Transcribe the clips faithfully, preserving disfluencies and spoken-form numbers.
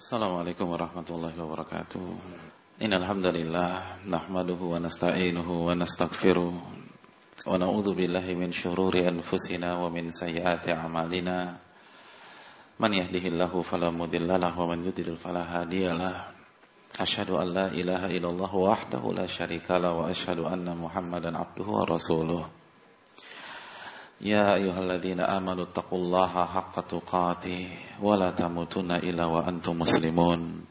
Assalamualaikum warahmatullahi wabarakatuh. Innal hamdalillah nahmaduhu wa nasta'inuhu wa nastaghfiruh wa na'udzu billahi min shururi anfusina wa min sayyiati a'malina. Man yahdihillahu fala mudhillalah wa man yudlil fala hadiyalah. Asyhadu an la ilaha illallah wahdahu la syarikalah wa asyhadu anna Muhammadan abduhu wa rasuluh. Ya ayyuhalladzina amanu taqullaha haqqa tuqatih wa la tamutunna illa wa antum muslimun.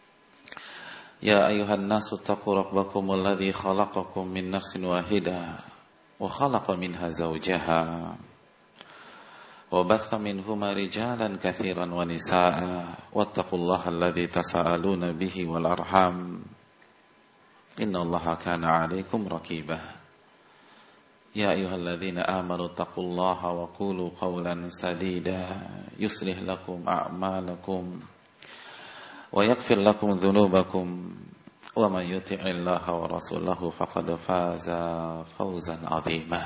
Ya ayyuhan nasu taqu rabbakumul ladzi khalaqakum min nafsin wahidah wa khalaqa minha zawjaha wa batha minhuma rijalan katsiran wa nisaa'a wattaqullaha alladzi tasaaluna bihi wal arham innallaha kana 'alaikum raqibah. Ya ayyuhalladzina amanu taqullaha wa qulu qawlan sadida yuslih lakum a'malakum wa yaghfir lakum dhunubakum wa man yuti'illaha wa rasulahu faqad faza fawzan 'azima.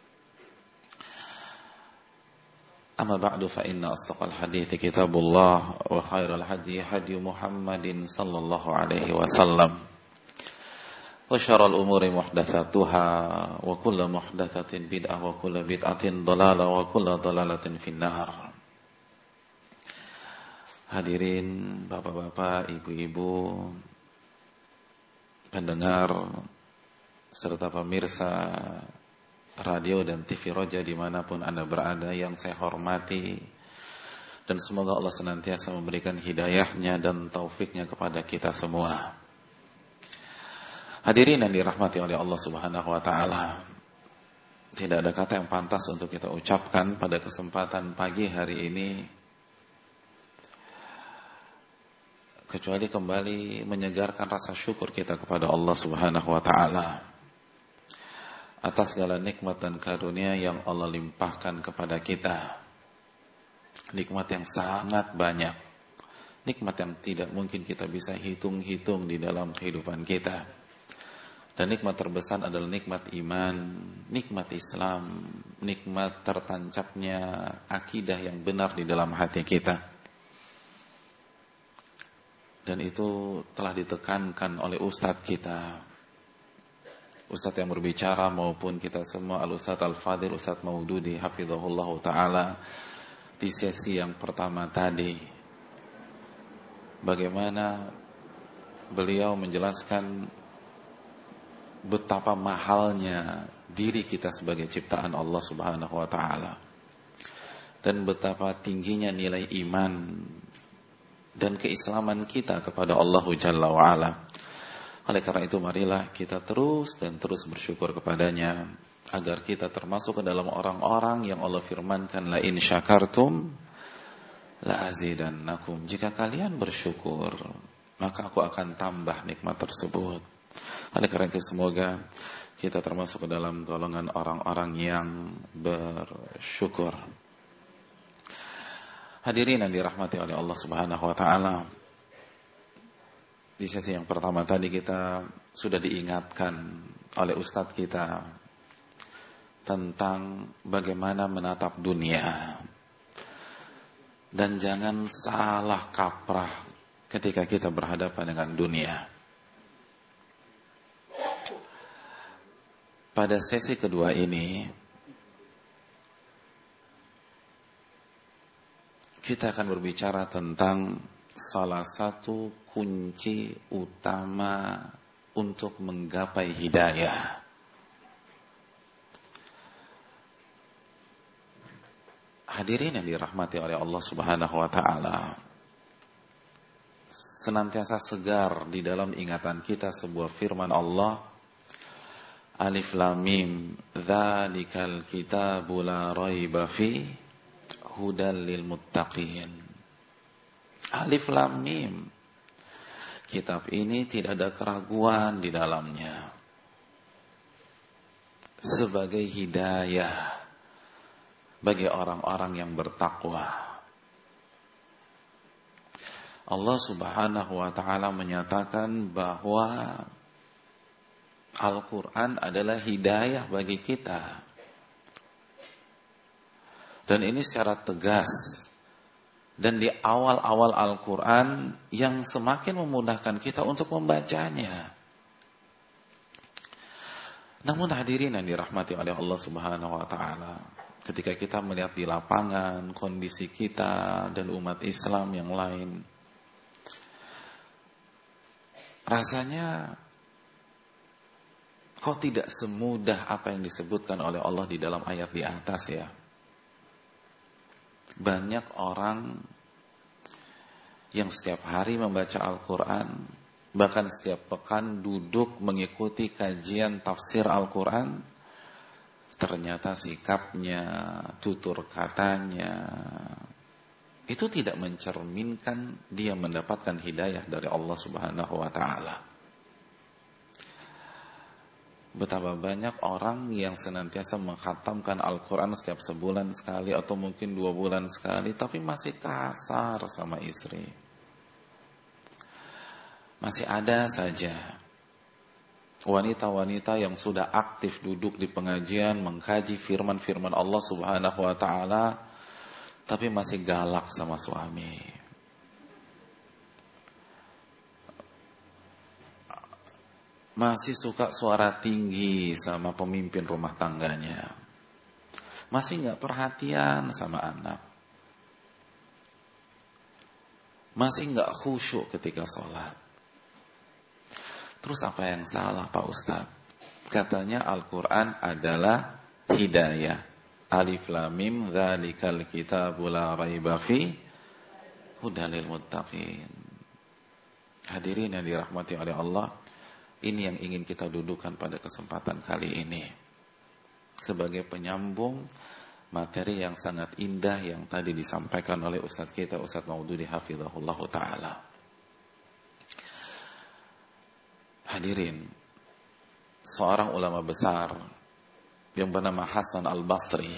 Amma ba'du fa inna asdaqal hadithi kitabullah wa khairal hadi hadi Muhammadin sallallahu alaihi wasallam. Wa syarrul umuri muhdatsatuha wa kullu muhdatsatin bid'ah wa kullu bid'atin dhalalah wa kullu dhalalatin finnar. Hadirin bapak-bapak, ibu-ibu, pendengar serta pemirsa radio dan T V Roja dimanapun Anda berada yang saya hormati, dan semoga Allah senantiasa memberikan hidayahnya dan taufiknya kepada kita semua. Hadirin yang dirahmati oleh Allah Subhanahu wa taala, tidak ada kata yang pantas untuk kita ucapkan pada kesempatan pagi hari ini kecuali kembali menyegarkan rasa syukur kita kepada Allah Subhanahu wa taala atas segala nikmat dan karunia yang Allah limpahkan kepada kita. Nikmat yang sangat banyak, nikmat yang tidak mungkin kita bisa hitung-hitung di dalam kehidupan kita. Dan nikmat terbesar adalah nikmat iman, nikmat Islam, nikmat tertancapnya akidah yang benar di dalam hati kita. Dan itu telah ditekankan oleh ustadz kita, ustadz yang berbicara maupun kita semua, al-ustadz al-fadil, ustadz Maududi hafizahullah ta'ala, di sesi yang pertama tadi. Bagaimana beliau menjelaskan betapa mahalnya diri kita sebagai ciptaan Allah Subhanahu wa taala, dan betapa tingginya nilai iman dan keislaman kita kepada Allah Jalla wa ala. Oleh karena itu marilah kita terus dan terus bersyukur kepadanya agar kita termasuk ke dalam orang-orang yang Allah firmankan, la in syakartum la azidannakum. Jika kalian bersyukur, maka aku akan tambah nikmat tersebut. Oleh karena itu semoga kita termasuk ke dalam golongan orang-orang yang bersyukur. Hadirin yang dirahmati oleh Allah Subhanahu wa taala, di sesi yang pertama tadi kita sudah diingatkan oleh ustadz kita tentang bagaimana menatap dunia, dan jangan salah kaprah ketika kita berhadapan dengan dunia. Pada sesi kedua ini kita akan berbicara tentang salah satu kunci utama untuk menggapai hidayah. Hadirin yang dirahmati oleh Allah Subhanahu wa taala, senantiasa segar di dalam ingatan kita sebuah firman Allah, Alif Lam Mim, dzalikal kitabu la raiba fi hudal lil muttaqin. Alif Lam Mim, kitab ini tidak ada keraguan di dalamnya, sebagai hidayah bagi orang-orang yang bertakwa. Allah Subhanahu wa taala menyatakan bahwa Al-Quran adalah hidayah bagi kita. Dan ini secara tegas dan di awal-awal Al-Quran yang semakin memudahkan kita untuk membacanya. Namun hadirin yang dirahmati oleh Allah Subhanahu wa taala, ketika kita melihat di lapangan kondisi kita dan umat Islam yang lain, rasanya kok tidak semudah apa yang disebutkan oleh Allah di dalam ayat di atas ya. Banyak orang yang setiap hari membaca Al-Quran, bahkan setiap pekan duduk mengikuti kajian tafsir Al-Quran, ternyata sikapnya, tutur katanya, itu tidak mencerminkan dia mendapatkan hidayah dari Allah Subhanahu wa ta'ala. Betapa banyak orang yang senantiasa mengkhatamkan Al-Quran setiap sebulan sekali atau mungkin dua bulan sekali, tapi masih kasar sama istri. Masih ada saja wanita-wanita yang sudah aktif duduk di pengajian, mengkaji firman-firman Allah Subhanahu wa ta'ala, tapi masih galak sama suami. Masih suka suara tinggi sama pemimpin rumah tangganya. Masih gak perhatian sama anak. Masih gak khusyuk ketika sholat. Terus apa yang salah Pak Ustadz? Katanya Al-Quran adalah hidayah. Alif lam mim dzalikal kitabul la raiba fi hudal lil muttaqin. Hadirin yang dirahmati oleh Allah, ini yang ingin kita dudukan pada kesempatan kali ini sebagai penyambung materi yang sangat indah yang tadi disampaikan oleh Ustadz kita, Ustadz Maududi hafizahullah ta'ala. Hadirin, seorang ulama besar yang bernama Hasan Al-Basri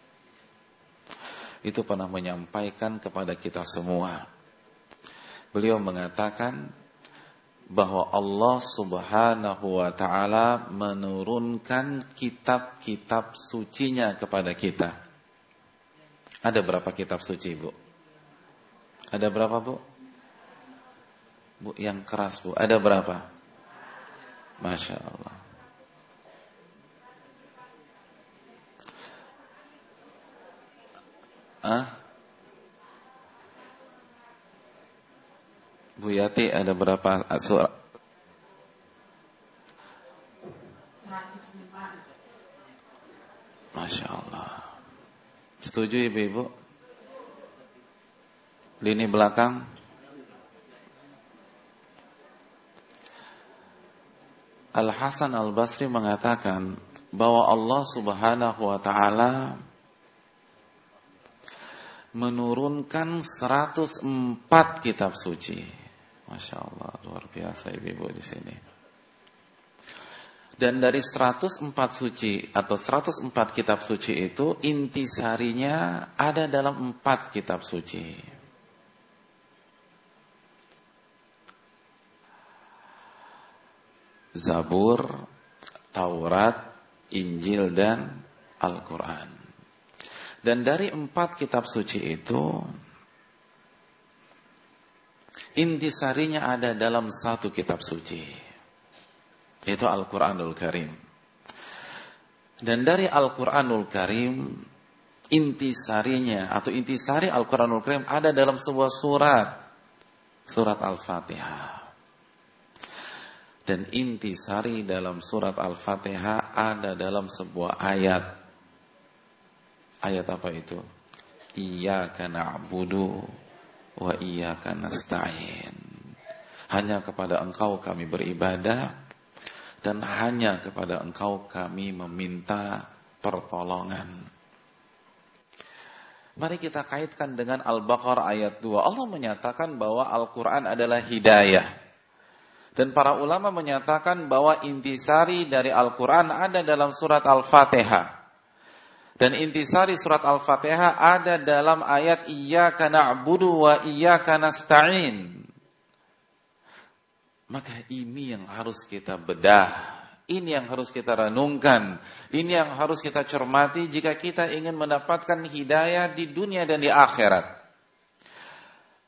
itu pernah menyampaikan kepada kita semua. Beliau mengatakan bahwa Allah Subhanahu wa ta'ala menurunkan kitab-kitab sucinya kepada kita. Ada berapa kitab suci, Bu? Ada berapa, Bu? Bu, yang keras, Bu. Ada berapa? Masya Allah. Ah? Bu Yati, ada berapa surat? Masya Allah. Setuju ibu-ibu? Lini belakang? Al-Hasan Al-Basri mengatakan bahwa Allah Subhanahu wa ta'ala menurunkan seratus empat kitab suci. Masya Allah, luar biasa ibu-ibu di sini. Dan dari seratus empat suci atau seratus empat kitab suci itu intisarinya ada dalam empat kitab suci. Zabur, Taurat, Injil dan Al-Quran. Dan dari empat kitab suci itu intisarinya ada dalam satu kitab suci, yaitu Al-Quranul Karim. Dan dari Al-Quranul Karim, intisarinya atau intisari Al-Quranul Karim ada dalam sebuah surat, surat Al-Fatihah. Dan intisari dalam surat Al-Fatihah ada dalam sebuah ayat. Ayat apa itu? Iyyaka na'budu wa iyyaka nasta'in. Hanya kepada Engkau kami beribadah dan hanya kepada Engkau kami meminta pertolongan. Mari kita kaitkan dengan Al-Baqarah ayat dua. Allah menyatakan bahwa Al-Quran adalah hidayah. Dan para ulama menyatakan bahwa intisari dari Al-Quran ada dalam surat Al-Fatihah. Dan intisari surat Al-Fatihah ada dalam ayat Iyyaka na'budu wa iyyaka nasta'in. Maka ini yang harus kita bedah. Ini yang harus kita renungkan. Ini yang harus kita cermati jika kita ingin mendapatkan hidayah di dunia dan di akhirat.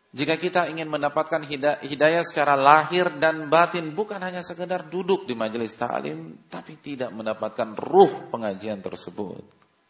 Jika kita ingin mendapatkan hidayah secara lahir dan batin, bukan hanya sekedar duduk di majelis ta'lim, tapi tidak mendapatkan ruh pengajian tersebut.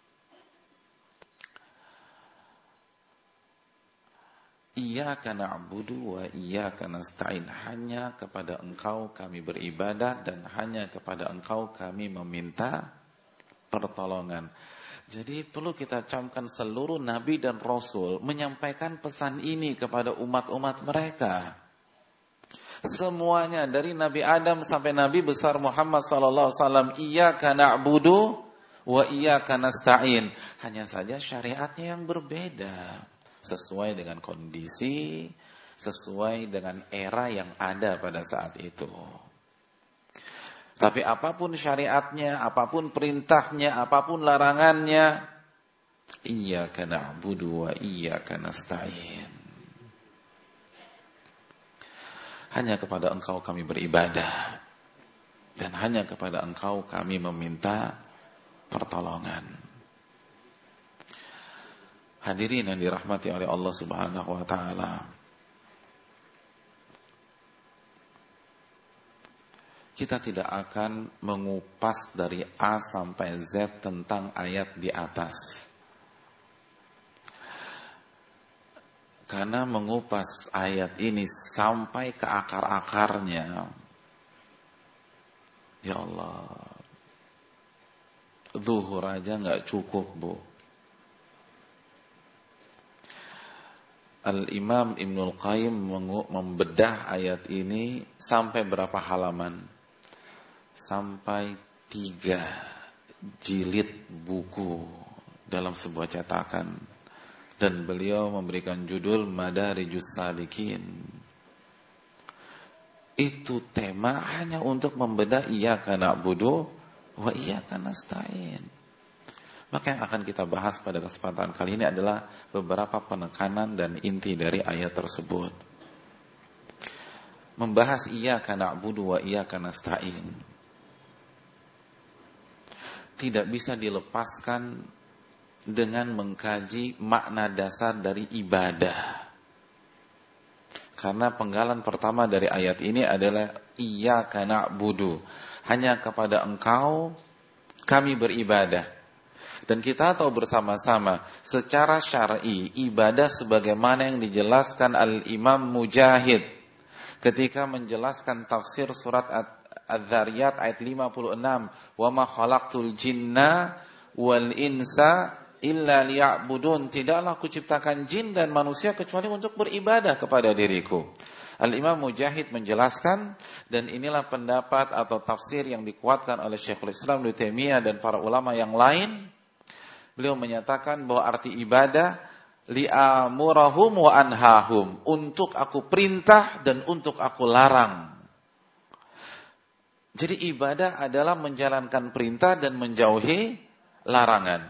Iyyaka na'budu wa iyyaka nasta'in. Hanya kepada Engkau kami beribadah dan hanya kepada Engkau kami meminta pertolongan. Jadi perlu kita camkan seluruh nabi dan rasul menyampaikan pesan ini kepada umat-umat mereka. Semuanya dari Nabi Adam sampai Nabi besar Muhammad sallallahu alaihi wasallam, iyyaka na'budu wa iyyaka nasta'in. Hanya saja syariatnya yang berbeda, sesuai dengan kondisi, sesuai dengan era yang ada pada saat itu. Tapi apapun syariatnya, apapun perintahnya, apapun larangannya, iyyaka na'budu wa iyyaka nasta'in. Hanya kepada Engkau kami beribadah dan hanya kepada Engkau kami meminta pertolongan. Hadirin yang dirahmati oleh Allah Subhanahu wa taala. Kita tidak akan mengupas dari A sampai Z tentang ayat di atas. Karena mengupas ayat ini sampai ke akar-akarnya, ya Allah, zuhur aja nggak cukup, Bu. Al-Imam Ibnul Qayyim membedah ayat ini sampai berapa halaman? Sampai tiga jilid buku dalam sebuah cetakan, dan beliau memberikan judul Madarijus Salikin. Itu tema hanya untuk membedah iyyaka na'budu wa iyyaka nasta'in. Maka yang akan kita bahas pada kesempatan kali ini adalah beberapa penekanan dan inti dari ayat tersebut. Membahas iyyaka na'budu wa iyyaka nasta'in tidak bisa dilepaskan dengan mengkaji makna dasar dari ibadah. Karena penggalan pertama dari ayat ini adalah iyyaka na'budu. Hanya kepada Engkau kami beribadah. Dan kita tahu bersama-sama secara syar'i ibadah sebagaimana yang dijelaskan Al-Imam Mujahid ketika menjelaskan tafsir surat Adz-Dzariyat ayat lima puluh enam, wa ma khalaqtul jinna wal insa illa liya'budun. Tidaklah aku ciptakan jin dan manusia kecuali untuk beribadah kepada diriku. Al-Imam Mujahid menjelaskan, dan inilah pendapat atau tafsir yang dikuatkan oleh Syekhul Islam Ibnu Taimiyah dan para ulama yang lain. Beliau menyatakan bahwa arti ibadah li'amurahum wa anhahum, untuk aku perintah dan untuk aku larang. Jadi ibadah adalah menjalankan perintah dan menjauhi larangan.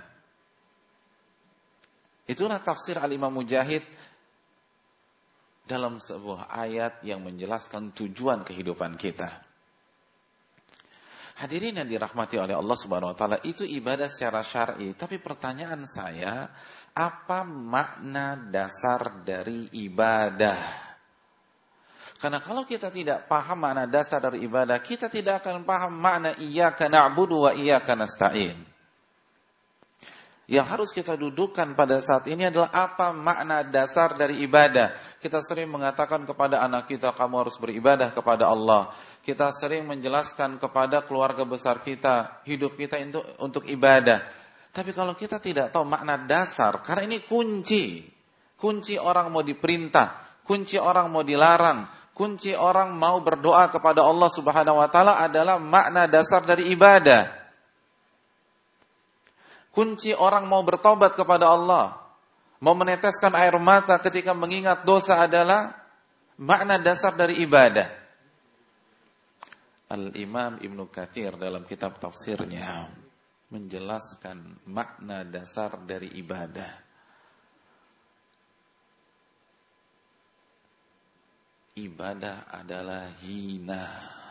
Itulah tafsir Al-Imam Mujahid dalam sebuah ayat yang menjelaskan tujuan kehidupan kita. Hadirin yang dirahmati oleh Allah Subhanahu wa taala, itu ibadah secara syar'i. Tapi pertanyaan saya, apa makna dasar dari ibadah? Karena kalau kita tidak paham makna dasar dari ibadah, kita tidak akan paham makna iyyaka na'budu wa iyyaka nasta'in. Yang harus kita dudukkan pada saat ini adalah apa makna dasar dari ibadah. Kita sering mengatakan kepada anak kita, kamu harus beribadah kepada Allah. Kita sering menjelaskan kepada keluarga besar kita, hidup kita untuk, untuk ibadah. Tapi kalau kita tidak tahu makna dasar, karena ini kunci. Kunci orang mau diperintah, kunci orang mau dilarang, kunci orang mau berdoa kepada Allah Subhanahu wa taala adalah makna dasar dari ibadah. Kunci orang mau bertobat kepada Allah, mau meneteskan air mata ketika mengingat dosa adalah makna dasar dari ibadah. Al-Imam Ibnu Katsir dalam kitab tafsirnya menjelaskan makna dasar dari ibadah. Ibadah adalah hina.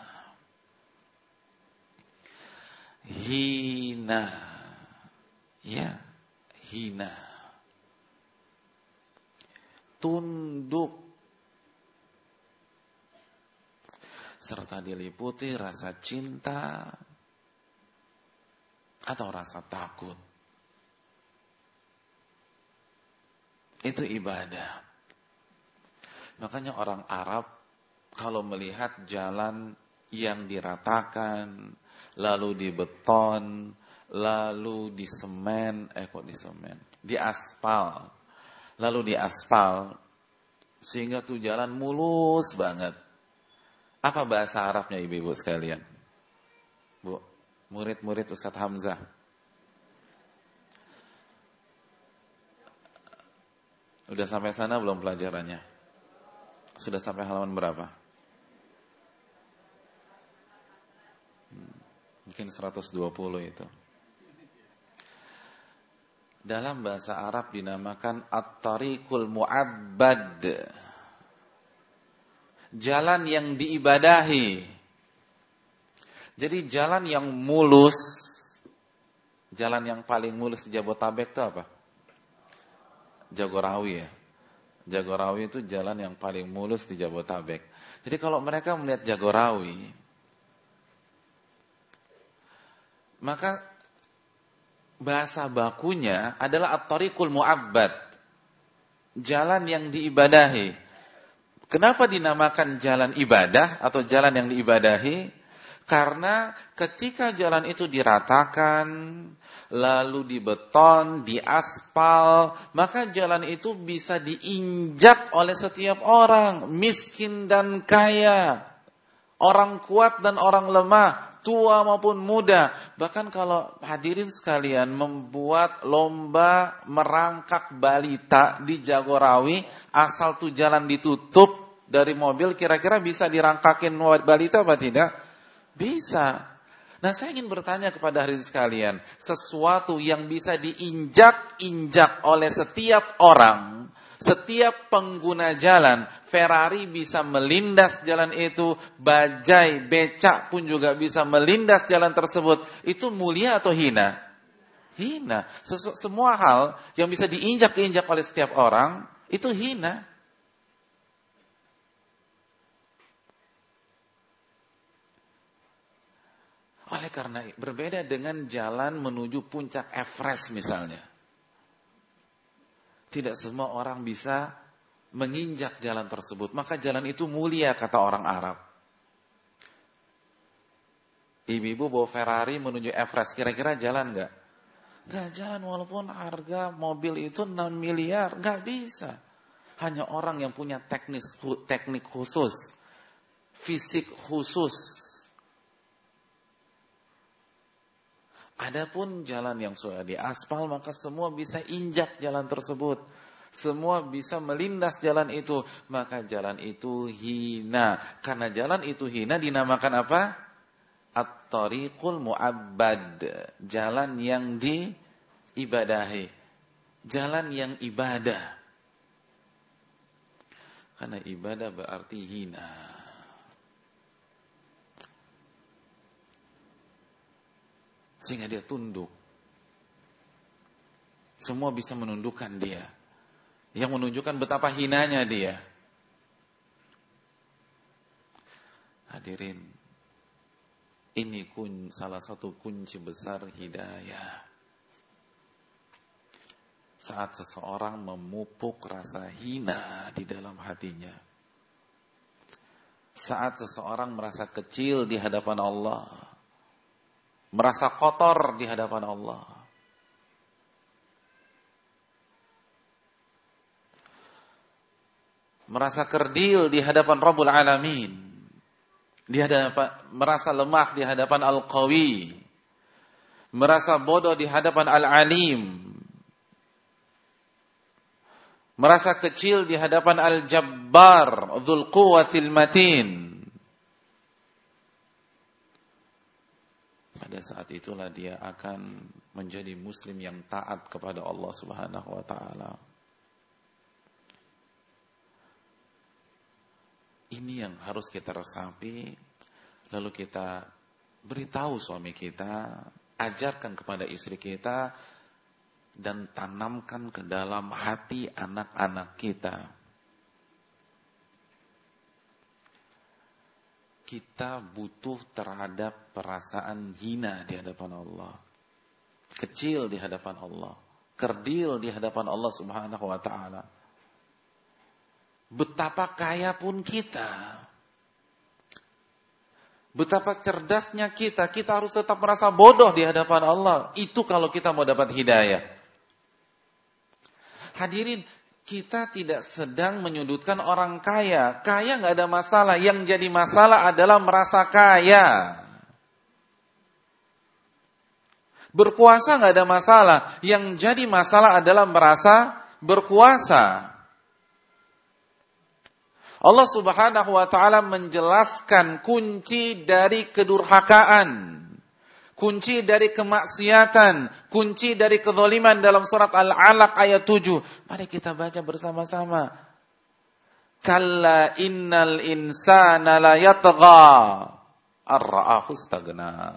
Hina. Ya, hina. Tunduk serta diliputi rasa cinta atau rasa takut. Itu ibadah. Makanya orang Arab kalau melihat jalan yang diratakan, lalu dibeton, lalu disemen, eh kok disemen, diaspal, lalu diaspal, sehingga tuh jalan mulus banget. Apa bahasa Arabnya ibu-ibu sekalian? Bu, murid-murid Ustadz Hamzah. Udah sampai sana belum pelajarannya? Sudah sampai halaman berapa? Hmm, mungkin seratus dua puluh itu. Dalam bahasa Arab dinamakan at-tariqul mu'abbad. Jalan yang diibadahi. Jadi jalan yang mulus, jalan yang paling mulus di Jabotabek itu apa? Jagorawi ya. Jagorawi itu jalan yang paling mulus di Jabotabek. Jadi kalau mereka melihat Jagorawi, maka bahasa bakunya adalah at-tariqul mu'abbad. Jalan yang diibadahi. Kenapa dinamakan jalan ibadah atau jalan yang diibadahi? Karena ketika jalan itu diratakan, lalu dibeton, diaspal, maka jalan itu bisa diinjak oleh setiap orang, miskin dan kaya, orang kuat dan orang lemah, tua maupun muda. Bahkan kalau hadirin sekalian membuat lomba merangkak balita di Jagorawi, asal tuh jalan ditutup dari mobil, kira-kira bisa dirangkakin balita apa tidak? Bisa. Nah, saya ingin bertanya kepada hadirin sekalian, sesuatu yang bisa diinjak-injak oleh setiap orang, setiap pengguna jalan, Ferrari bisa melindas jalan itu, bajai, becak pun juga bisa melindas jalan tersebut. Itu mulia atau hina? Hina. Sesu- semua hal yang bisa diinjak-injak oleh setiap orang, itu hina. Oleh karena berbeda dengan jalan menuju puncak Everest misalnya. Tidak semua orang bisa menginjak jalan tersebut. Maka jalan itu mulia kata orang Arab. Ibu-ibu bawa Ferrari menuju Everest, kira-kira jalan nggak? Nggak jalan walaupun harga mobil itu enam miliar, nggak bisa. Hanya orang yang punya teknis, teknik khusus, fisik khusus. Adapun jalan yang sudah diaspal, maka semua bisa injak jalan tersebut. Semua bisa melindas jalan itu. Maka jalan itu hina. Karena jalan itu hina dinamakan apa? At-tariqul mu'abbad. Jalan yang diibadahi. Jalan yang ibadah. Karena ibadah berarti hina. Sehingga dia tunduk. Semua bisa menundukkan dia. Yang menunjukkan betapa hinanya dia. Hadirin, ini kun, salah satu kunci besar hidayah. Saat seseorang memupuk rasa hina di dalam hatinya. Saat seseorang merasa kecil di hadapan Allah. Merasa kotor di hadapan Allah. Merasa kerdil di hadapan Rabbul Alamin. Di hadapan, merasa lemah di hadapan Al-Qawi. Merasa bodoh di hadapan Al-Alim. Merasa kecil di hadapan Al-Jabbar, Dzul Quwwatil Matin. Pada saat itulah dia akan menjadi muslim yang taat kepada Allah Subhanahu wa taala. Ini yang harus kita resapi, lalu kita beritahu suami kita, ajarkan kepada istri kita, dan tanamkan ke dalam hati anak-anak kita. kita butuh terhadap perasaan hina di hadapan Allah, kecil di hadapan Allah, kerdil di hadapan Allah Subhanahu wa taala. Betapa kaya pun kita, betapa cerdasnya kita, kita harus tetap merasa bodoh di hadapan Allah. Itu kalau kita mau dapat hidayah. Hadirin, kita tidak sedang menyudutkan orang kaya. Kaya nggak ada masalah. Yang jadi masalah adalah merasa kaya. Berkuasa nggak ada masalah. Yang jadi masalah adalah merasa berkuasa. Allah Subhanahu wa taala menjelaskan kunci dari kedurhakaan, kunci dari kemaksiatan, kunci dari kezaliman dalam surat Al-Alaq ayat tujuh. Mari kita baca bersama-sama. Kalla innal insana la yatgha ar-ra'ahu istaghna.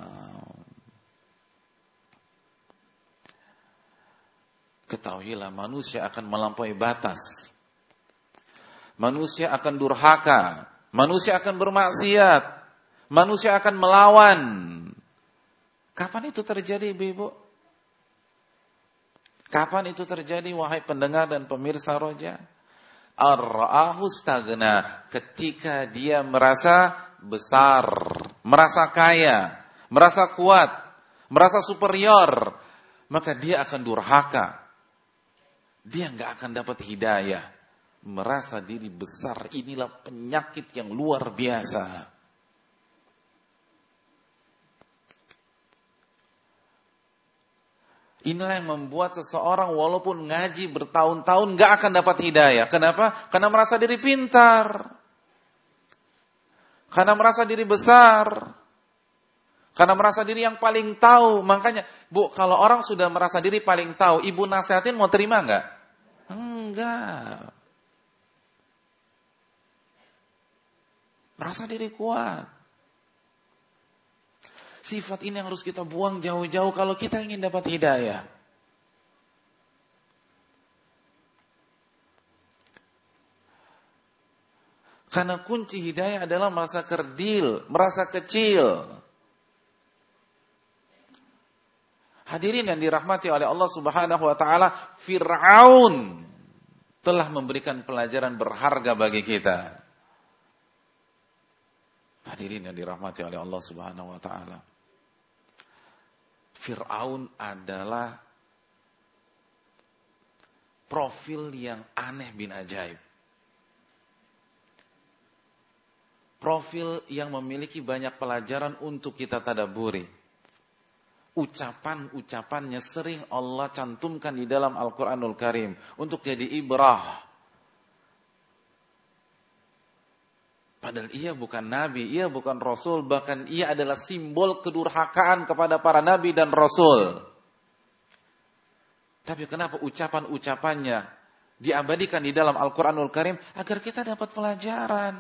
Ketahuilah manusia akan melampaui batas. Manusia akan durhaka, manusia akan bermaksiat, manusia akan melawan. Kapan itu terjadi, Ibu? Kapan itu terjadi, wahai pendengar dan pemirsa Roja? Ar-ra'ahu istaghna, ketika dia merasa besar, merasa kaya, merasa kuat, merasa superior, maka dia akan durhaka. Dia enggak akan dapat hidayah. Merasa diri besar, inilah penyakit yang luar biasa. Inilah yang membuat seseorang walaupun ngaji bertahun-tahun gak akan dapat hidayah. Kenapa? Karena merasa diri pintar. Karena merasa diri besar. Karena merasa diri yang paling tahu. Makanya, Bu, kalau orang sudah merasa diri paling tahu, Ibu nasihatin mau terima gak? Enggak. Merasa diri kuat. Sifat ini yang harus kita buang jauh-jauh kalau kita ingin dapat hidayah. Karena kunci hidayah adalah merasa kerdil, merasa kecil. Hadirin yang dirahmati oleh Allah Subhanahu wa taala, Fir'aun telah memberikan pelajaran berharga bagi kita. Hadirin yang dirahmati oleh Allah Subhanahu wa taala. Fir'aun adalah profil yang aneh bin ajaib. Profil yang memiliki banyak pelajaran untuk kita tadabburi. Ucapan-ucapannya sering Allah cantumkan di dalam Al-Quranul Karim untuk jadi ibrah. Padahal ia bukan nabi, ia bukan rasul, bahkan ia adalah simbol kedurhakaan kepada para nabi dan rasul. Tapi kenapa ucapan-ucapannya diabadikan di dalam Al-Quranul Karim? Agar kita dapat pelajaran.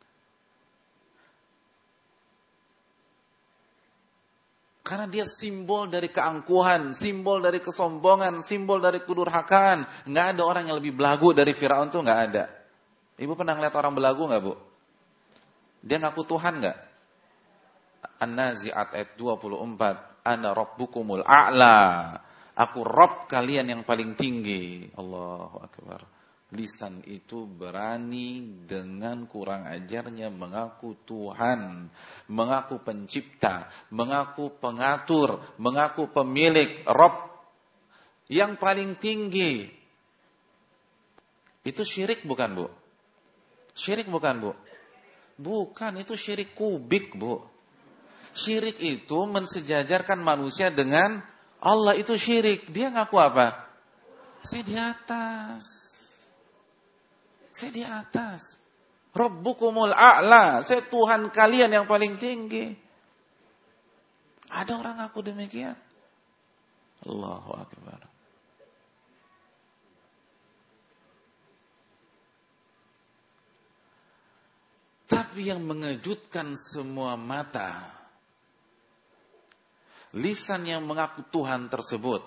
Karena dia simbol dari keangkuhan, simbol dari kesombongan, simbol dari kedurhakaan. Nggak ada orang yang lebih belagu dari Fir'aun tuh, nggak ada. Ibu pernah ngeliat orang belagu nggak, Bu? Dia ngaku Tuhan enggak? An-Nazi'at ayat dua puluh empat. Ana rabbukumul a'la. Aku Rabb kalian yang paling tinggi. Allahu Akbar. Lisan itu berani dengan kurang ajarnya mengaku Tuhan, mengaku pencipta, mengaku pengatur, mengaku pemilik, Rabb yang paling tinggi. Itu syirik bukan, Bu? Syirik bukan, Bu? Bukan, itu syirik kubik, Bu. Syirik itu mensejajarkan manusia dengan Allah, itu syirik. Dia ngaku apa? Saya di atas. Saya di atas. Rabbukumul a'la. Saya Tuhan kalian yang paling tinggi. Ada orang ngaku demikian? Allahu Akbar. Tapi yang mengejutkan semua mata, lisan yang mengaku Tuhan tersebut,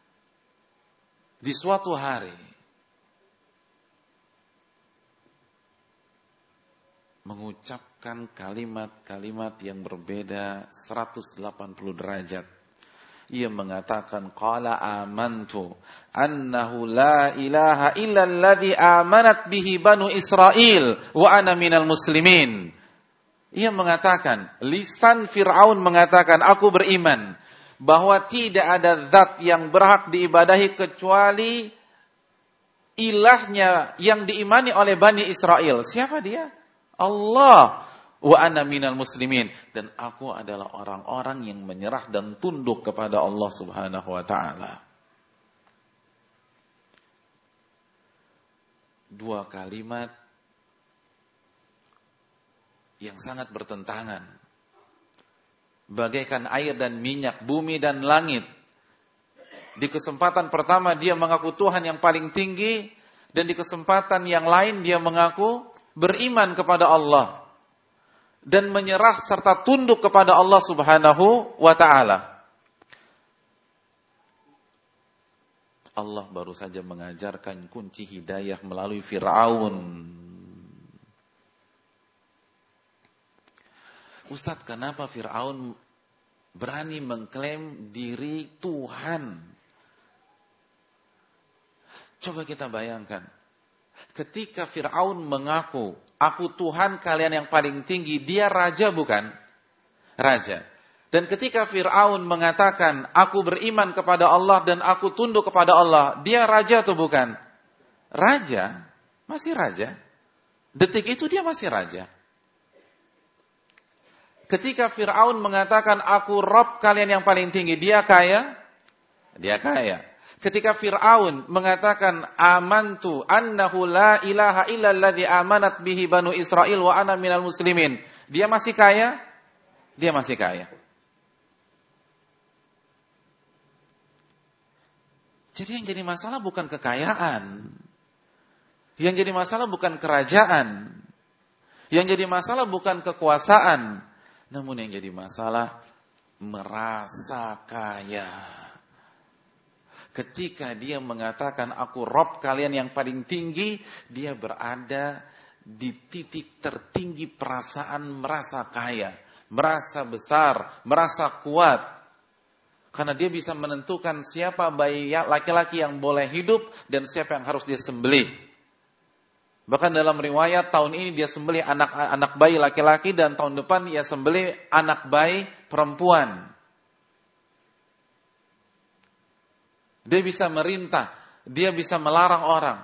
di suatu hari, mengucapkan kalimat-kalimat yang berbeda seratus delapan puluh derajat. Ia mengatakan qala amantu annahu la ilaha illa alladhi amanat bihi banu Israil wa ana minal muslimin. Ia mengatakan, lisan Fir'aun mengatakan, aku beriman bahwa tidak ada zat yang berhak diibadahi kecuali ilahnya yang diimani oleh Bani Israel. Siapa dia? Allah. Wa ana minal muslimin. Dan aku adalah orang-orang yang menyerah dan tunduk kepada Allah subhanahu wa ta'ala. Dua kalimat yang sangat bertentangan. Bagaikan air dan minyak, bumi dan langit. Di kesempatan pertama dia mengaku Tuhan yang paling tinggi, dan di kesempatan yang lain dia mengaku beriman kepada Allah dan menyerah serta tunduk kepada Allah subhanahu wa ta'ala. Allah baru saja mengajarkan kunci hidayah melalui Fir'aun. Ustadz, kenapa Fir'aun berani mengklaim diri Tuhan? Coba kita bayangkan. Ketika Fir'aun mengaku, aku Tuhan kalian yang paling tinggi, dia raja bukan? Raja. Dan ketika Fir'aun mengatakan, aku beriman kepada Allah dan aku tunduk kepada Allah, dia raja atau bukan? Raja. Masih raja. Detik itu dia masih raja. Ketika Fir'aun mengatakan, aku Rabb kalian yang paling tinggi, dia kaya? Dia kaya. Ketika Fir'aun mengatakan, amantu annahu la ilaha illa alladhi amanat bihi banu Israil wa ana minal muslimin, dia masih kaya? Dia masih kaya. Jadi yang jadi masalah bukan kekayaan. Yang jadi masalah bukan kerajaan. Yang jadi masalah bukan kekuasaan. Namun yang jadi masalah merasa kaya. Ketika dia mengatakan aku Rabb kalian yang paling tinggi, dia berada di titik tertinggi perasaan merasa kaya, merasa besar, merasa kuat. Karena dia bisa menentukan siapa bayi laki-laki yang boleh hidup dan siapa yang harus dia sembelih. Bahkan dalam riwayat tahun ini dia sembelih anak anak bayi laki-laki dan tahun depan dia sembelih anak bayi perempuan. Dia bisa merintah, dia bisa melarang orang.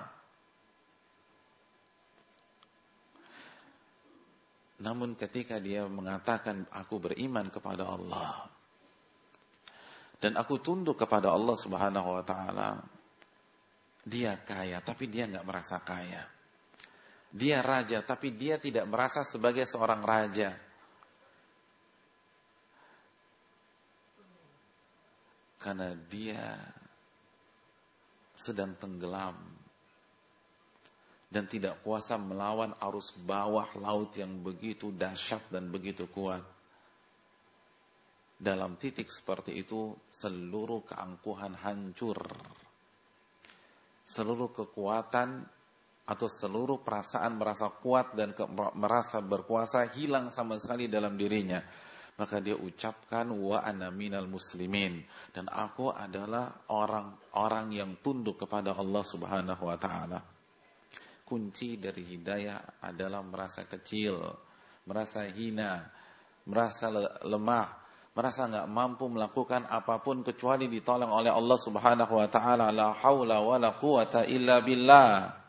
Namun ketika dia mengatakan aku beriman kepada Allah dan aku tunduk kepada Allah Subhanahu wa taala, dia kaya tapi dia enggak merasa kaya. Dia raja tapi dia tidak merasa sebagai seorang raja. Karena dia sedang tenggelam dan tidak kuasa melawan arus bawah laut yang begitu dahsyat dan begitu kuat. Dalam titik seperti itu, seluruh keangkuhan hancur. Seluruh kekuatan atau seluruh perasaan merasa kuat dan ke, merasa berkuasa hilang sama sekali dalam dirinya. Maka dia ucapkan wa ana minal muslimin, dan aku adalah orang-orang yang tunduk kepada Allah Subhanahu wa taala. Kunci dari hidayah adalah merasa kecil, merasa hina, merasa lemah, merasa enggak mampu melakukan apapun kecuali ditolong oleh Allah Subhanahu wa taala. La haula wala quwata illa billah.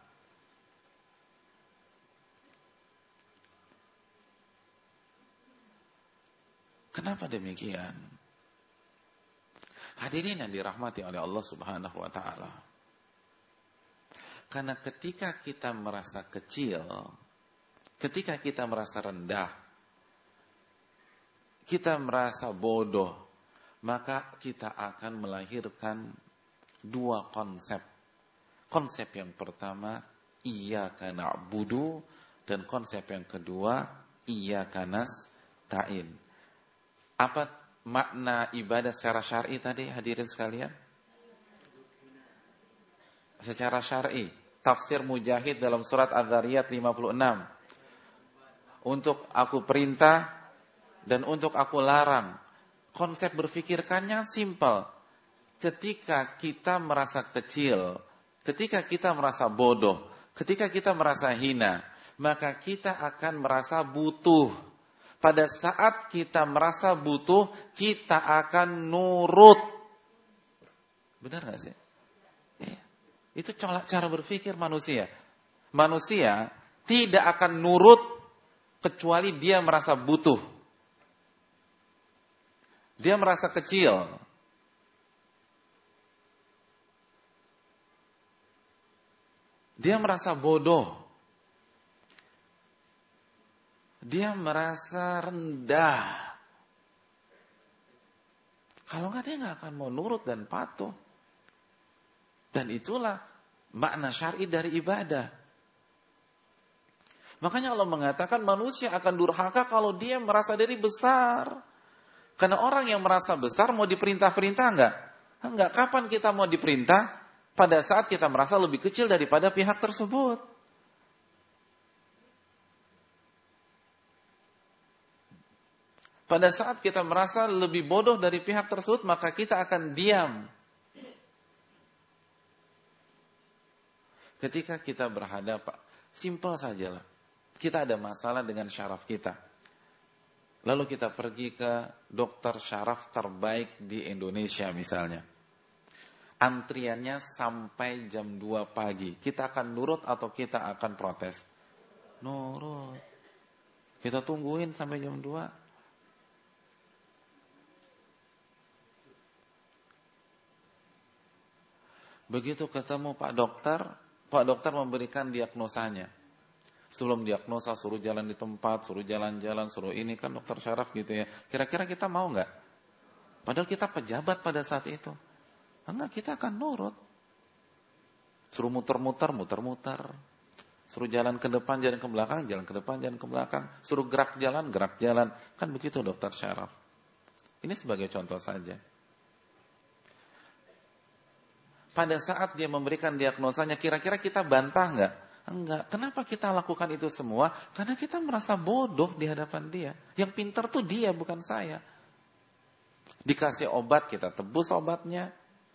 Kenapa demikian? Hadirin yang dirahmati oleh Allah Subhanahu wa taala. Karena ketika kita merasa kecil, ketika kita merasa rendah, kita merasa bodoh, maka kita akan melahirkan dua konsep. Konsep yang pertama, iyyaka na'budu, dan konsep yang kedua, iyyaka nasta'in. Apa makna ibadah secara syar'i tadi hadirin sekalian? Secara syar'i, tafsir Mujahid dalam surat Az-Zariyat lima puluh enam. untuk aku perintah, dan untuk aku larang. Konsep berpikirkannya simpel. Ketika kita merasa kecil, ketika kita merasa bodoh, ketika kita merasa hina, maka kita akan merasa butuh. Pada saat kita merasa butuh, kita akan nurut. Benar gak sih? Ya. Itu cara berpikir manusia. Manusia tidak akan nurut kecuali dia merasa butuh. Dia merasa kecil. Dia merasa bodoh. Dia merasa rendah. Kalau enggak, dia enggak akan mau nurut dan patuh. Dan itulah makna syar'i dari ibadah. Makanya Allah mengatakan manusia akan durhaka kalau dia merasa diri besar. Karena orang yang merasa besar mau diperintah-perintah enggak? Enggak. Kapan kita mau diperintah? Pada saat kita merasa lebih kecil daripada pihak tersebut. Pada saat kita merasa lebih bodoh dari pihak tersebut, maka kita akan diam. Ketika kita berhadapan, simpel sajalah. Kita ada masalah dengan syaraf kita. Lalu kita pergi ke dokter syaraf terbaik di Indonesia misalnya. Antriannya sampai jam dua pagi. Kita akan nurut atau kita akan protes? Nurut. Kita tungguin sampai jam dua. Begitu ketemu Pak Dokter, Pak Dokter memberikan diagnosanya. Sebelum diagnosa suruh jalan di tempat, suruh jalan-jalan, suruh ini, kan dokter syaraf gitu ya. Kira-kira kita mau nggak? Padahal kita pejabat pada saat itu. Enggak, kita akan nurut. Suruh muter-muter, muter-muter. Suruh jalan ke depan, jalan ke belakang, jalan ke depan, jalan ke belakang. Suruh gerak jalan, gerak jalan. Kan begitu dokter syaraf. Ini sebagai contoh saja. Pada saat dia memberikan diagnosanya, kira-kira kita bantah enggak? Enggak. Kenapa kita lakukan itu semua? Karena kita merasa bodoh di hadapan dia. Yang pintar tuh dia, bukan saya. Dikasih obat, kita tebus obatnya.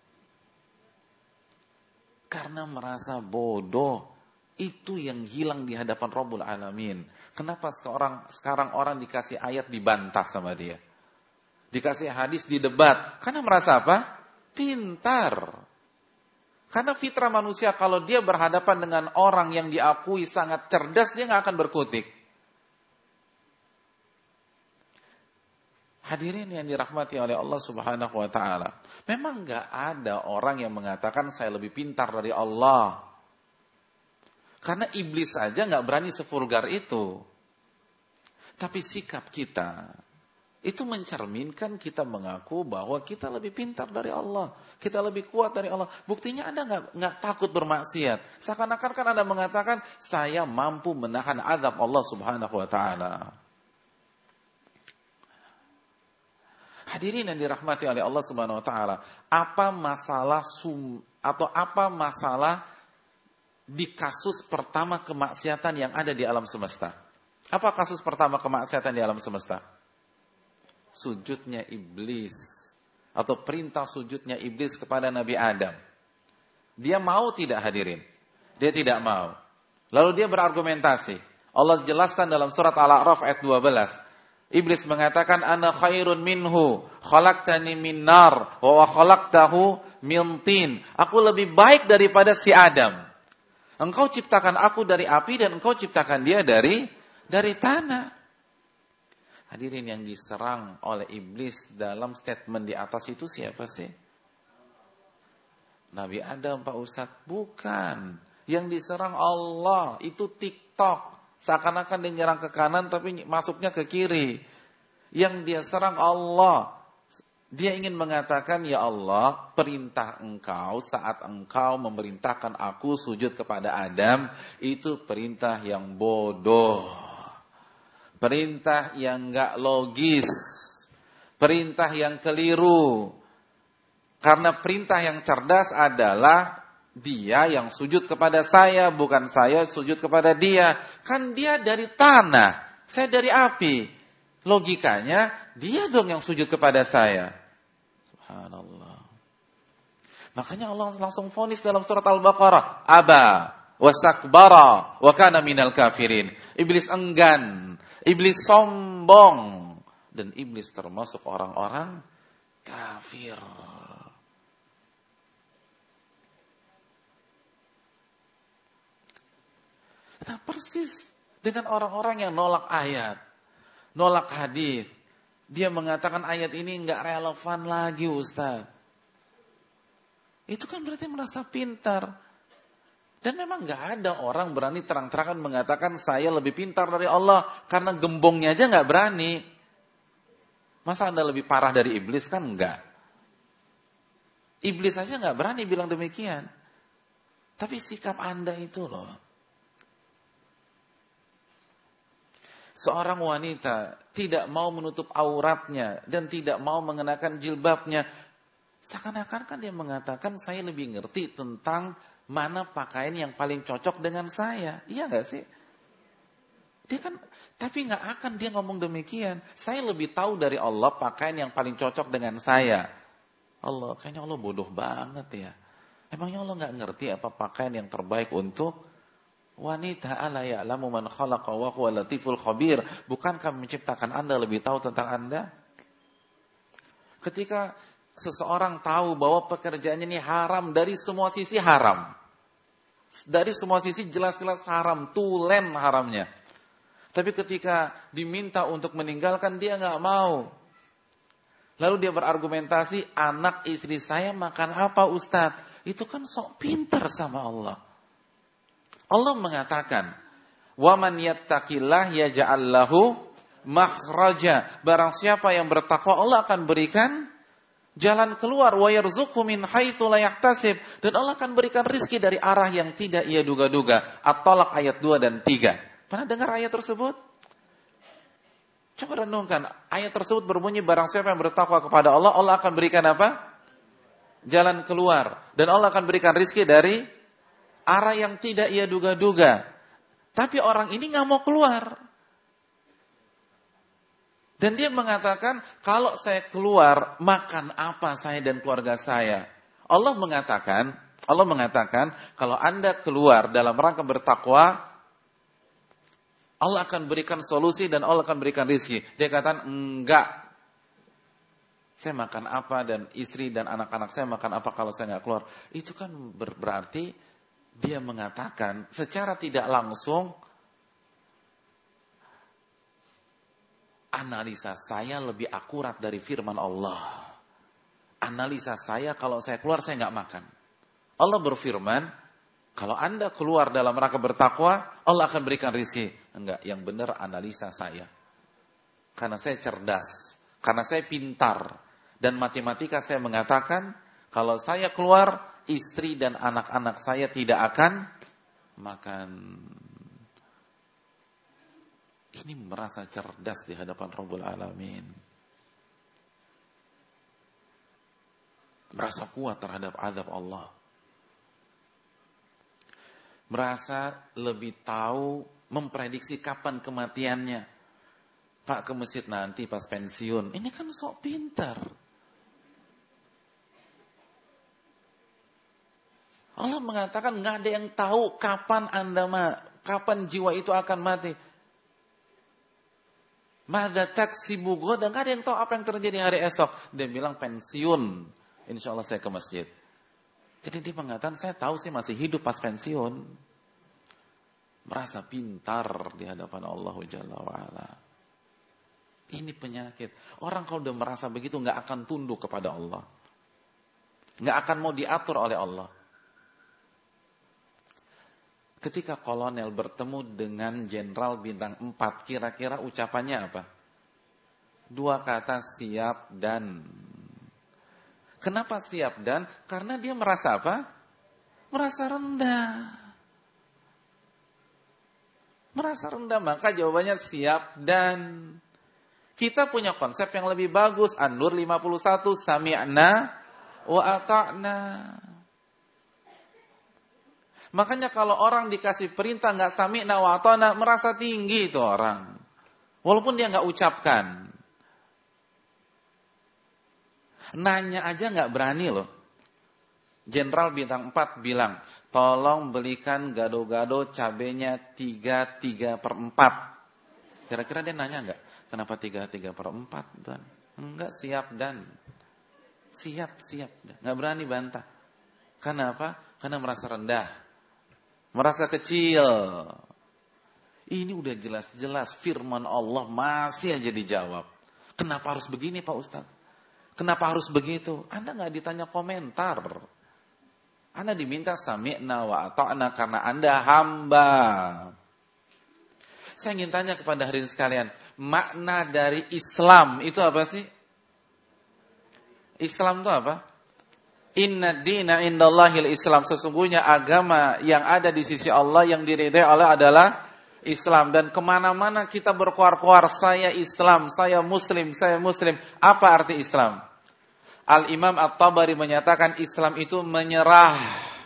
Karena merasa bodoh. Itu yang hilang di hadapan Rabbul Alamin. Kenapa sekarang, sekarang orang dikasih ayat dibantah sama dia? Dikasih hadis didebat. Karena merasa apa? Pintar. Karena fitrah manusia kalau dia berhadapan dengan orang yang diakui sangat cerdas, dia nggak akan berkutik. Hadirin yang dirahmati oleh Allah Subhanahu wa taala. Memang nggak ada orang yang mengatakan saya lebih pintar dari Allah. Karena iblis saja nggak berani sevulgar itu. Tapi sikap kita itu mencerminkan kita mengaku bahwa kita lebih pintar dari Allah. Kita lebih kuat dari Allah. Buktinya Anda nggak nggak takut bermaksiat. Seakan-akan kan Anda mengatakan, saya mampu menahan azab Allah Subhanahu wa ta'ala. Hadirin yang dirahmati oleh Allah Subhanahu wa ta'ala. Apa masalah sum, atau apa masalah di kasus pertama kemaksiatan yang ada di alam semesta? Apa kasus pertama kemaksiatan di alam semesta? Sujudnya iblis, atau perintah sujudnya iblis kepada Nabi Adam. Dia mau tidak hadirin? Dia tidak mau. Lalu dia berargumentasi. Allah jelaskan dalam surat Al-A'raf ayat dua belas. Iblis mengatakan, ana khairun minhu, khalaqtani min nar, wa khalaqtahu min tin. Aku lebih baik daripada si Adam. Engkau ciptakan aku dari api dan engkau ciptakan dia dari dari tanah. Hadirin, yang diserang oleh iblis dalam statement di atas itu siapa sih? Nabi Adam, Pak Ustadz? Bukan. Yang diserang Allah, itu TikTok. Seakan-akan dia nyerang ke kanan tapi masuknya ke kiri. Yang dia serang Allah. Dia ingin mengatakan, ya Allah, perintah engkau saat engkau memerintahkan aku sujud kepada Adam, itu perintah yang bodoh. Perintah yang enggak logis. Perintah yang keliru. Karena perintah yang cerdas adalah dia yang sujud kepada saya, bukan saya sujud kepada dia. Kan dia dari tanah. Saya dari api. Logikanya, dia dong yang sujud kepada saya. Subhanallah. Makanya Allah langsung vonis dalam surat Al-Baqarah. Aba, wastakbara, wa kana minal kafirin. Iblis enggan, iblis sombong. Dan iblis termasuk orang-orang kafir. Nah persis dengan orang-orang yang nolak ayat, nolak hadis. Dia mengatakan ayat ini enggak relevan lagi Ustaz. Itu kan berarti merasa pintar. Dan memang enggak ada orang berani terang-terangan mengatakan saya lebih pintar dari Allah. Karena gembongnya aja enggak berani. Masa Anda lebih parah dari iblis? Kan enggak. Iblis aja enggak berani bilang demikian. Tapi sikap Anda itu loh. Seorang wanita tidak mau menutup auratnya dan tidak mau mengenakan jilbabnya. Seakan-akan kan dia mengatakan saya lebih ngerti tentang mana pakaian yang paling cocok dengan saya. Iya gak sih? Dia kan, tapi gak akan dia ngomong demikian. Saya lebih tahu dari Allah pakaian yang paling cocok dengan saya. Allah, kayaknya Allah bodoh banget ya. Emangnya Allah gak ngerti apa pakaian yang terbaik untuk wanita? Ala ya'lamu man khalaqa wa huwa latiful khabir. Bukankah menciptakan Anda lebih tahu tentang Anda? Ketika seseorang tahu bahwa pekerjaannya ini haram, dari semua sisi haram. Dari semua sisi jelas-jelas haram, tulen haramnya. Tapi ketika diminta untuk meninggalkan, dia nggak mau. Lalu dia berargumentasi, anak istri saya makan apa Ustadz? Itu kan sok pintar sama Allah. Allah mengatakan, "Waman yattaqillah yaj'al lahu makhraja." Barang siapa yang bertakwa, Allah akan berikan jalan keluar. Wa yarzuqhu min haitsu la yahtasib. Dan Allah akan berikan rizki dari arah yang tidak ia duga-duga. At-Talaq ayat dua dan tiga. Pernah dengar ayat tersebut? Coba renungkan. Ayat tersebut berbunyi, barang siapa yang bertakwa kepada Allah, Allah akan berikan apa? Jalan keluar. Dan Allah akan berikan rizki dari arah yang tidak ia duga-duga. Tapi orang ini gak mau keluar. Dan dia mengatakan, kalau saya keluar, makan apa saya dan keluarga saya? Allah mengatakan, Allah mengatakan, kalau Anda keluar dalam rangka bertakwa, Allah akan berikan solusi dan Allah akan berikan rizki. Dia katakan, enggak. Saya makan apa dan istri dan anak-anak saya makan apa kalau saya gak keluar? Itu kan berarti dia mengatakan secara tidak langsung, analisa saya lebih akurat dari firman Allah. Analisa saya kalau saya keluar saya nggak makan. Allah berfirman, kalau Anda keluar dalam rangka bertakwa, Allah akan berikan rizki. Enggak, yang benar analisa saya. Karena saya cerdas, karena saya pintar, dan matematika saya mengatakan, kalau saya keluar, istri dan anak-anak saya tidak akan makan. Ini merasa cerdas di hadapan Rabbul Alamin. Merasa kuat terhadap azab Allah. Merasa lebih tahu, memprediksi kapan kematiannya. Pak, ke masjid nanti pas pensiun. Ini kan sok pintar. Allah mengatakan nggak ada yang tahu kapan Anda ma, kapan jiwa itu akan mati. Madza taksibu ghadan, nggak ada yang tahu apa yang terjadi hari esok. Dia bilang pensiun, insya Allah saya ke masjid. Jadi dia mengatakan saya tahu sih masih hidup pas pensiun. Merasa pintar di hadapan Allah Jalla wa'ala. Ini penyakit. Orang kalau udah merasa begitu nggak akan tunduk kepada Allah, nggak akan mau diatur oleh Allah. Ketika kolonel bertemu dengan jenderal bintang empat, kira-kira ucapannya apa? Dua kata, siap dan. Kenapa siap dan? Karena dia merasa apa? Merasa rendah. Merasa rendah, maka jawabannya siap dan. Kita punya konsep yang lebih bagus. An-Nur lima puluh satu, sami'na wa ata'na. Makanya kalau orang dikasih perintah nggak sami'na wa ata'na, merasa tinggi itu orang. Walaupun dia nggak ucapkan. Nanya aja nggak berani loh. Jenderal bintang empat bilang, tolong belikan gado-gado cabenya tiga tiga per empat. Kira-kira dia nanya nggak? Kenapa tiga tiga per empat? Dan enggak, siap dan. Siap, siap. Nggak berani bantah. Kenapa? Karena merasa rendah. Merasa kecil. Ini udah jelas-jelas firman Allah masih aja dijawab. Kenapa harus begini Pak Ustaz? Kenapa harus begitu? Anda nggak ditanya komentar. Anda diminta sami'na wa ata'na karena Anda hamba. Saya ingin tanya kepada hadirin sekalian, makna dari Islam itu apa sih? Islam itu apa? Inna dina indallahil Islam. Sesungguhnya agama yang ada di sisi Allah yang diridai Allah adalah Islam. Dan kemana-mana kita berkuar-kuar, saya Islam, saya Muslim, saya Muslim. Apa arti Islam? Al-Imam At-Tabari menyatakan Islam itu menyerah.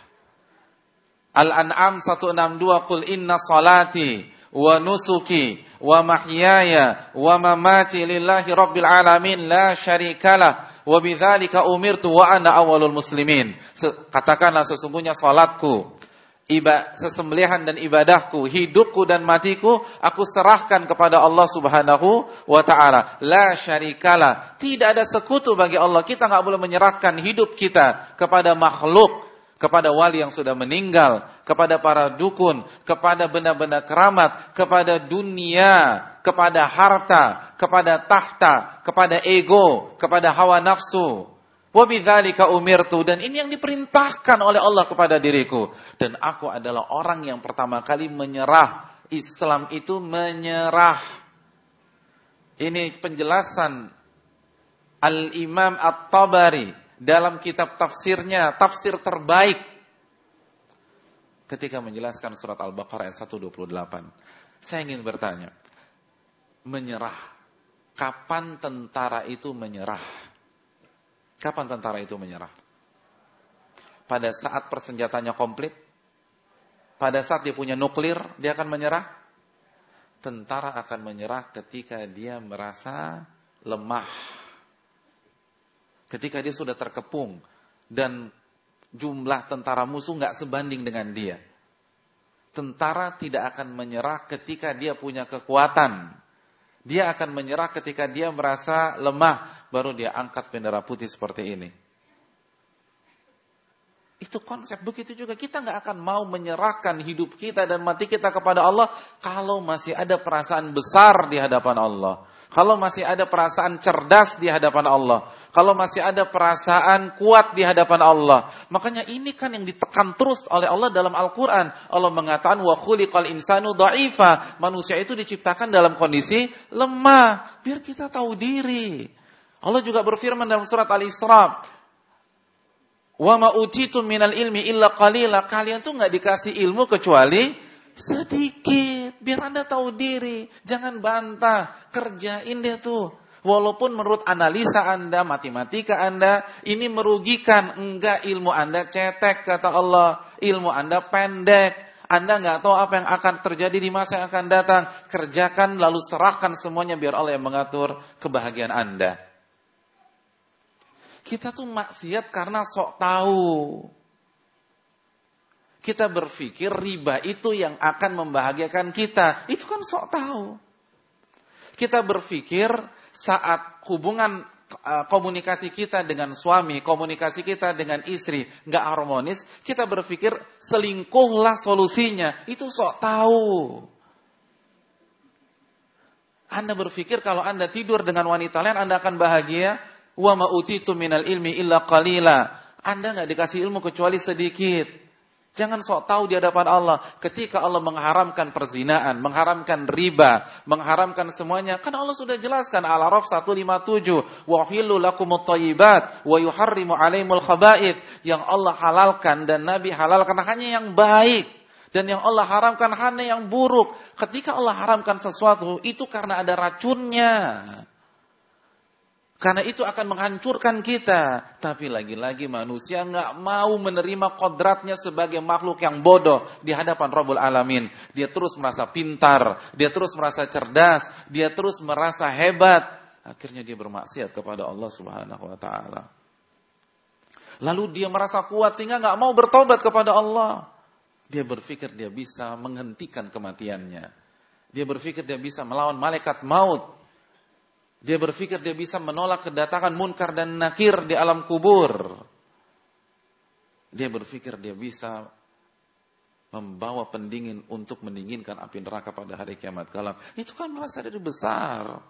Al-An'am seratus enam puluh dua, Qul inna salati wa nusuki wa mahyaya wa mamati lillahi rabbil alamin la syarikalah wa bidzalika umirtu wa ana awwalul muslimin. Katakanlah sesungguhnya salatku, Iba, sesembelihan dan ibadahku, hidupku dan matiku, aku serahkan kepada Allah Subhanahu wa ta'ala. La syarikalah. Tidak ada sekutu bagi Allah. Kita nggak boleh menyerahkan hidup kita kepada makhluk, kepada wali yang sudah meninggal, kepada para dukun, kepada benda-benda keramat, kepada dunia, kepada harta, kepada tahta, kepada ego, kepada hawa nafsu. Wa bidzalika umirtu, dan ini yang diperintahkan oleh Allah kepada diriku, dan aku adalah orang yang pertama kali menyerah. Islam itu menyerah. Ini penjelasan Al-Imam At-Tabari dalam kitab tafsirnya, tafsir terbaik, ketika menjelaskan surat Al-Baqarah ayat seratus dua puluh delapan. Saya ingin bertanya, menyerah, kapan tentara itu menyerah? Kapan tentara itu menyerah? Pada saat persenjatanya komplit? Pada saat dia punya nuklir, dia akan menyerah? Tentara akan menyerah ketika dia merasa lemah. Ketika dia sudah terkepung dan jumlah tentara musuh nggak sebanding dengan dia. Tentara tidak akan menyerah ketika dia punya kekuatan. Dia akan menyerah ketika dia merasa lemah, baru dia angkat bendera putih seperti ini. Itu konsep. Begitu juga kita nggak akan mau menyerahkan hidup kita dan mati kita kepada Allah kalau masih ada perasaan besar di hadapan Allah, kalau masih ada perasaan cerdas di hadapan Allah, kalau masih ada perasaan kuat di hadapan Allah. Makanya ini kan yang ditekan terus oleh Allah dalam Al-Quran. Allah mengatakan wa khuliqal insanu dha'ifa. Manusia itu diciptakan dalam kondisi lemah, biar kita tahu diri. Allah juga berfirman dalam surat Al-Isra, wa ma utitum minal ilmi illa qalila. Kalian tuh enggak dikasih ilmu kecuali sedikit. Biar Anda tahu diri. Jangan bantah. Kerjain deh tuh. Walaupun menurut analisa Anda, matematika Anda, ini merugikan. Enggak, ilmu Anda cetek, kata Allah. Ilmu Anda pendek. Anda enggak tahu apa yang akan terjadi di masa yang akan datang. Kerjakan lalu serahkan semuanya biar Allah yang mengatur kebahagiaan Anda. Kita tuh maksiat karena sok tahu. Kita berpikir riba itu yang akan membahagiakan kita. Itu kan sok tahu. Kita berpikir saat hubungan komunikasi kita dengan suami, komunikasi kita dengan istri nggak harmonis, kita berpikir selingkuhlah solusinya. Itu sok tahu. Anda berpikir kalau Anda tidur dengan wanita lain Anda akan bahagia. Wa ma utitu minal ilmi illa qalila. Anda enggak dikasih ilmu kecuali sedikit. Jangan sok tahu di hadapan Allah. Ketika Allah mengharamkan perzinaan, mengharamkan riba, mengharamkan semuanya, kan Allah sudah jelaskan Al-A'raf seratus lima puluh tujuh, wa uhillu lakumut thayyibat wa yuharrimu 'alaimul khaba'ith. Yang Allah halalkan dan Nabi halalkan hanya yang baik, dan yang Allah haramkan hanya yang buruk. Ketika Allah haramkan sesuatu, itu karena ada racunnya. Karena itu akan menghancurkan kita. Tapi lagi-lagi manusia nggak mau menerima kodratnya sebagai makhluk yang bodoh di hadapan Rabbul Alamin. Dia terus merasa pintar, dia terus merasa cerdas, dia terus merasa hebat. Akhirnya dia bermaksiat kepada Allah Subhanahu wa taala. Lalu dia merasa kuat sehingga nggak mau bertobat kepada Allah. Dia berpikir dia bisa menghentikan kematiannya. Dia berpikir dia bisa melawan malaikat maut. Dia berpikir dia bisa menolak kedatangan munkar dan nakir di alam kubur. Dia berpikir dia bisa membawa pendingin untuk mendinginkan api neraka pada hari kiamat kelak. Itu kan merasa dari besar.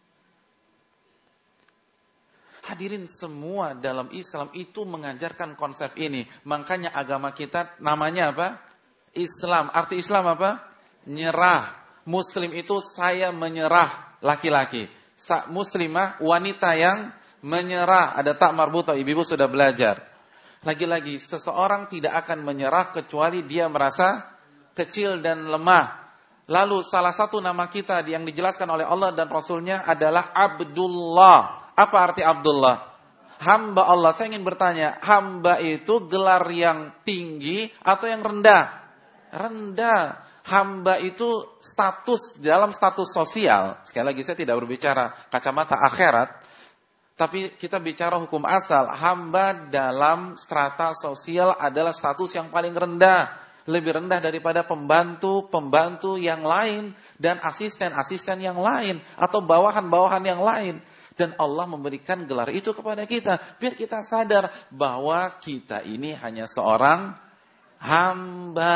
Hadirin, semua dalam Islam itu mengajarkan konsep ini. Makanya agama kita namanya apa? Islam. Arti Islam apa? Nyerah. Muslim itu saya menyerah, laki-laki. Muslimah, wanita yang menyerah. Ada tak marbuta, ibu-ibu sudah belajar. Lagi-lagi, seseorang tidak akan menyerah kecuali dia merasa kecil dan lemah. Lalu salah satu nama kita yang dijelaskan oleh Allah dan Rasulnya adalah Abdullah. Apa arti Abdullah? Hamba Allah. Saya ingin bertanya, hamba itu gelar yang tinggi atau yang rendah? Rendah. Hamba itu status, dalam status sosial. Sekali lagi saya tidak berbicara kacamata akhirat, tapi kita bicara hukum asal. Hamba dalam strata sosial adalah status yang paling rendah. Lebih rendah daripada pembantu-pembantu yang lain dan asisten-asisten yang lain atau bawahan-bawahan yang lain. Dan Allah memberikan gelar itu kepada kita biar kita sadar bahwa kita ini hanya seorang hamba.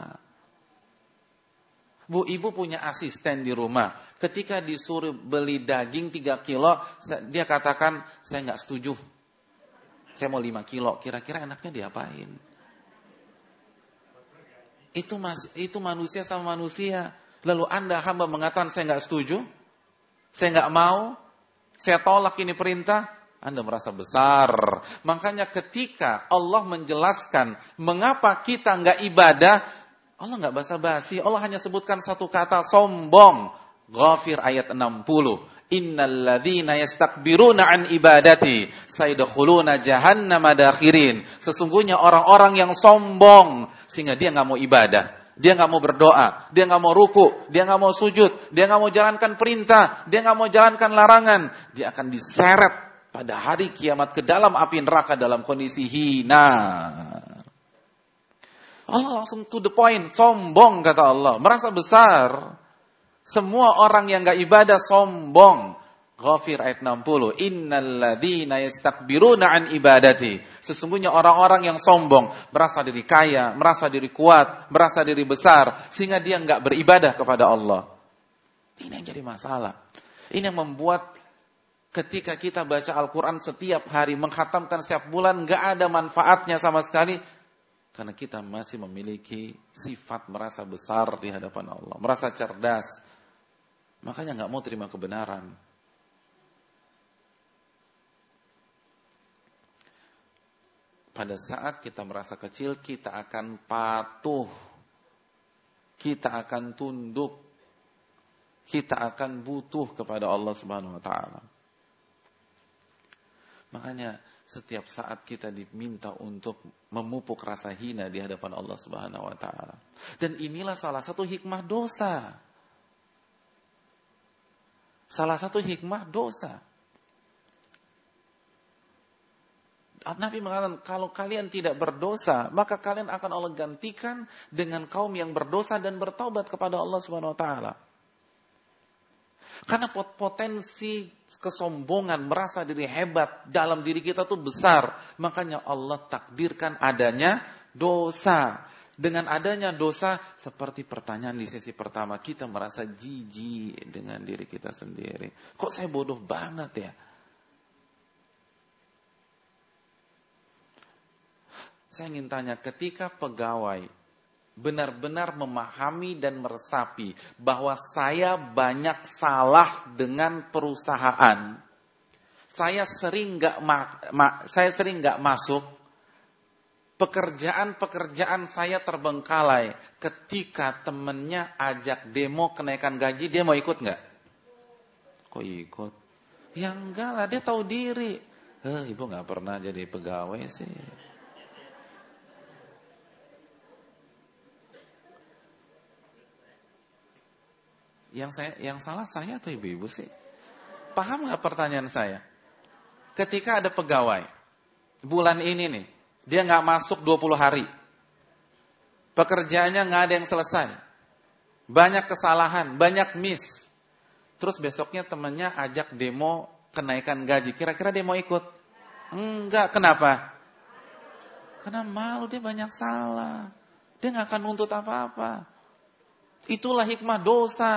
Bu, ibu punya asisten di rumah. Ketika disuruh beli daging tiga kilo, dia katakan, saya nggak setuju. Saya mau lima kilo. Kira-kira enaknya diapain? Itu mas, itu manusia sama manusia. Lalu Anda hamba mengatakan, saya nggak setuju. Saya nggak mau. Saya tolak ini perintah. Anda merasa besar. Makanya ketika Allah menjelaskan mengapa kita nggak ibadah, Allah nggak basa-basi. Allah hanya sebutkan satu kata, sombong. Ghafir ayat enam puluh. Innal ladzina yastakbiruna an ibadati sayadkhuluna jahannama dakhirin. Sesungguhnya orang-orang yang sombong sehingga dia nggak mau ibadah, dia nggak mau berdoa, dia nggak mau ruku, dia nggak mau sujud, dia nggak mau jalankan perintah, dia nggak mau jalankan larangan, dia akan diseret pada hari kiamat ke dalam api neraka dalam kondisi hina. Allah langsung to the point, sombong kata Allah, merasa besar. Semua orang yang enggak ibadah sombong. Ghafir ayat enam puluh. Innal ladzina yastakbiruna an ibadati. Sesungguhnya orang-orang yang sombong, merasa diri kaya, merasa diri kuat, merasa diri besar, sehingga dia enggak beribadah kepada Allah. Ini yang jadi masalah. Ini yang membuat ketika kita baca Al-Quran setiap hari, mengkhatamkan setiap bulan, enggak ada manfaatnya sama sekali. Karena kita masih memiliki sifat merasa besar di hadapan Allah. Merasa cerdas. Makanya nggak mau terima kebenaran. Pada saat kita merasa kecil, kita akan patuh. Kita akan tunduk. Kita akan butuh kepada Allah Subhanahu wa taala. Makanya setiap saat kita diminta untuk memupuk rasa hina di hadapan Allah Subhanahu wa taala. Dan inilah salah satu hikmah dosa. Salah satu hikmah dosa. Nabi mengatakan, kalau kalian tidak berdosa, maka kalian akan Allah gantikan dengan kaum yang berdosa dan bertaubat kepada Allah Subhanahu wa taala. Karena potensi kesombongan, merasa diri hebat dalam diri kita tuh besar. Makanya Allah takdirkan adanya dosa. Dengan adanya dosa, seperti pertanyaan di sesi pertama, kita merasa jijik dengan diri kita sendiri. Kok saya bodoh banget ya? Saya ingin tanya, ketika pegawai benar-benar memahami dan meresapi bahwa saya banyak salah dengan perusahaan, saya sering nggak ma- ma- saya sering nggak masuk, pekerjaan-pekerjaan saya terbengkalai. Ketika temennya ajak demo kenaikan gaji, dia mau ikut nggak? Kok ikut? Ya enggak lah, dia tahu diri. Eh, ibu nggak pernah jadi pegawai sih. Yang saya, yang salah saya atau ibu-ibu sih? Paham nggak pertanyaan saya? Ketika ada pegawai, bulan ini nih, dia nggak masuk dua puluh hari. Pekerjaannya nggak ada yang selesai. Banyak kesalahan, banyak miss. Terus besoknya temannya ajak demo kenaikan gaji. Kira-kira dia mau ikut? Enggak, kenapa? Karena malu, dia banyak salah. Dia nggak akan nuntut apa-apa. Itulah hikmah dosa.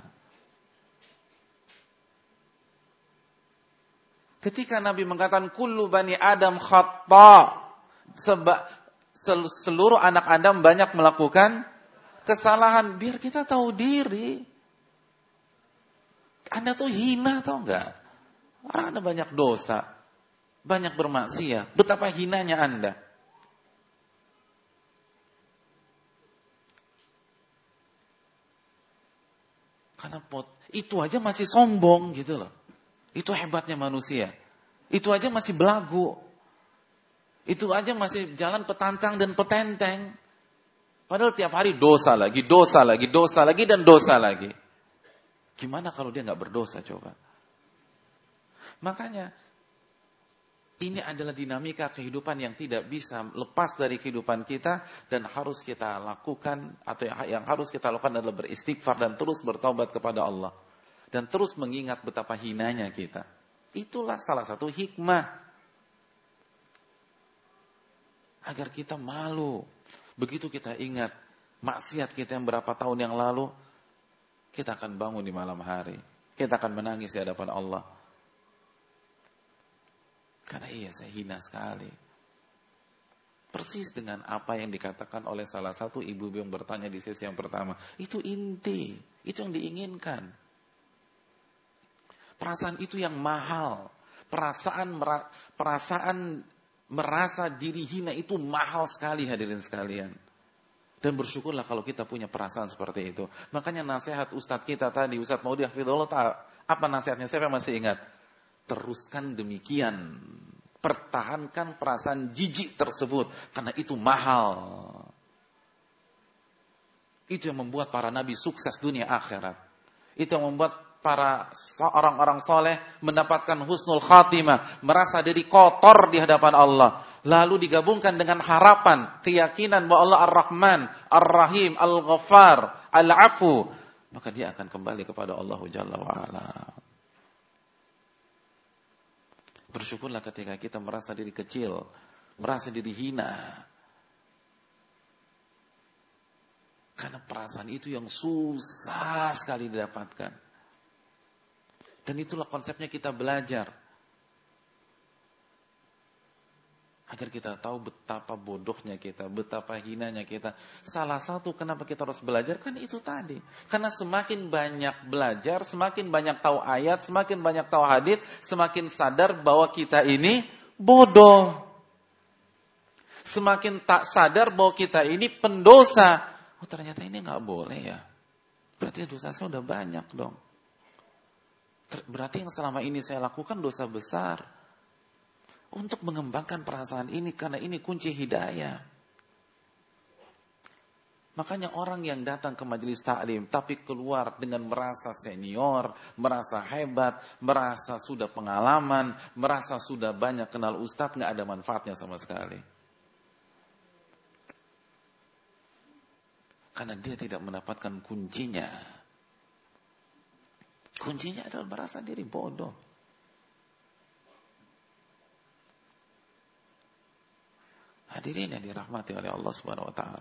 Ketika Nabi mengatakan kullu bani Adam khata, Seba, seluruh anak Adam banyak melakukan kesalahan, biar kita tahu diri. Anda tuh hina, tahu enggak? Orang Anda banyak dosa, banyak bermaksiat, betapa hinanya Anda. Karena pot, itu aja masih sombong gitu loh. Itu hebatnya manusia. Itu aja masih belagu. Itu aja masih jalan petantang dan petenteng. Padahal tiap hari dosa lagi, dosa lagi, dosa lagi, dan dosa lagi. Gimana kalau dia nggak berdosa coba? Makanya, ini adalah dinamika kehidupan yang tidak bisa lepas dari kehidupan kita. Dan harus kita lakukan, atau yang harus kita lakukan adalah beristighfar dan terus bertaubat kepada Allah. Dan terus mengingat betapa hinanya kita. Itulah salah satu hikmah. Agar kita malu. Begitu kita ingat maksiat kita yang berapa tahun yang lalu, kita akan bangun di malam hari. Kita akan menangis di hadapan Allah. Karena iya, saya hina sekali. Persis dengan apa yang dikatakan oleh salah satu ibu-ibu yang bertanya di sesi yang pertama. Itu inti. Itu yang diinginkan. Perasaan itu yang mahal. Perasaan mera, perasaan merasa diri hina itu mahal sekali, hadirin sekalian. Dan bersyukurlah kalau kita punya perasaan seperti itu. Makanya nasihat Ustadz kita tadi, Ustadz Maudi Hafidhullah, apa nasihatnya? Siapa yang masih ingat? Teruskan demikian. Pertahankan perasaan jijik tersebut. Karena itu mahal. Itu yang membuat para nabi sukses dunia akhirat. Itu yang membuat para orang-orang soleh mendapatkan husnul khatimah, merasa diri kotor di hadapan Allah, lalu digabungkan dengan harapan, keyakinan bahwa Allah Ar-Rahman, Ar-Rahim, Al-Ghaffar, Al-Afu, maka dia akan kembali kepada Allah Jalla wa'ala. Bersyukurlah ketika kita merasa diri kecil, merasa diri hina, karena perasaan itu yang susah sekali didapatkan. Dan itulah konsepnya kita belajar. Agar kita tahu betapa bodohnya kita, betapa hinanya kita. Salah satu kenapa kita harus belajar, kan itu tadi. Karena semakin banyak belajar, semakin banyak tahu ayat, semakin banyak tahu hadits, semakin sadar bahwa kita ini bodoh. Semakin tak sadar bahwa kita ini pendosa. Oh, ternyata ini gak boleh ya. Berarti dosa saya udah banyak dong. Berarti yang selama ini saya lakukan dosa besar. Untuk mengembangkan perasaan ini, karena ini kunci hidayah. Makanya orang yang datang ke majelis taklim tapi keluar dengan merasa senior, merasa hebat, merasa sudah pengalaman, merasa sudah banyak kenal ustadz, gak ada manfaatnya sama sekali. Karena dia tidak mendapatkan kuncinya. Kuncinya adalah merasa diri bodoh. Hadirin yang dirahmati oleh Allah Subhanahu wa taala.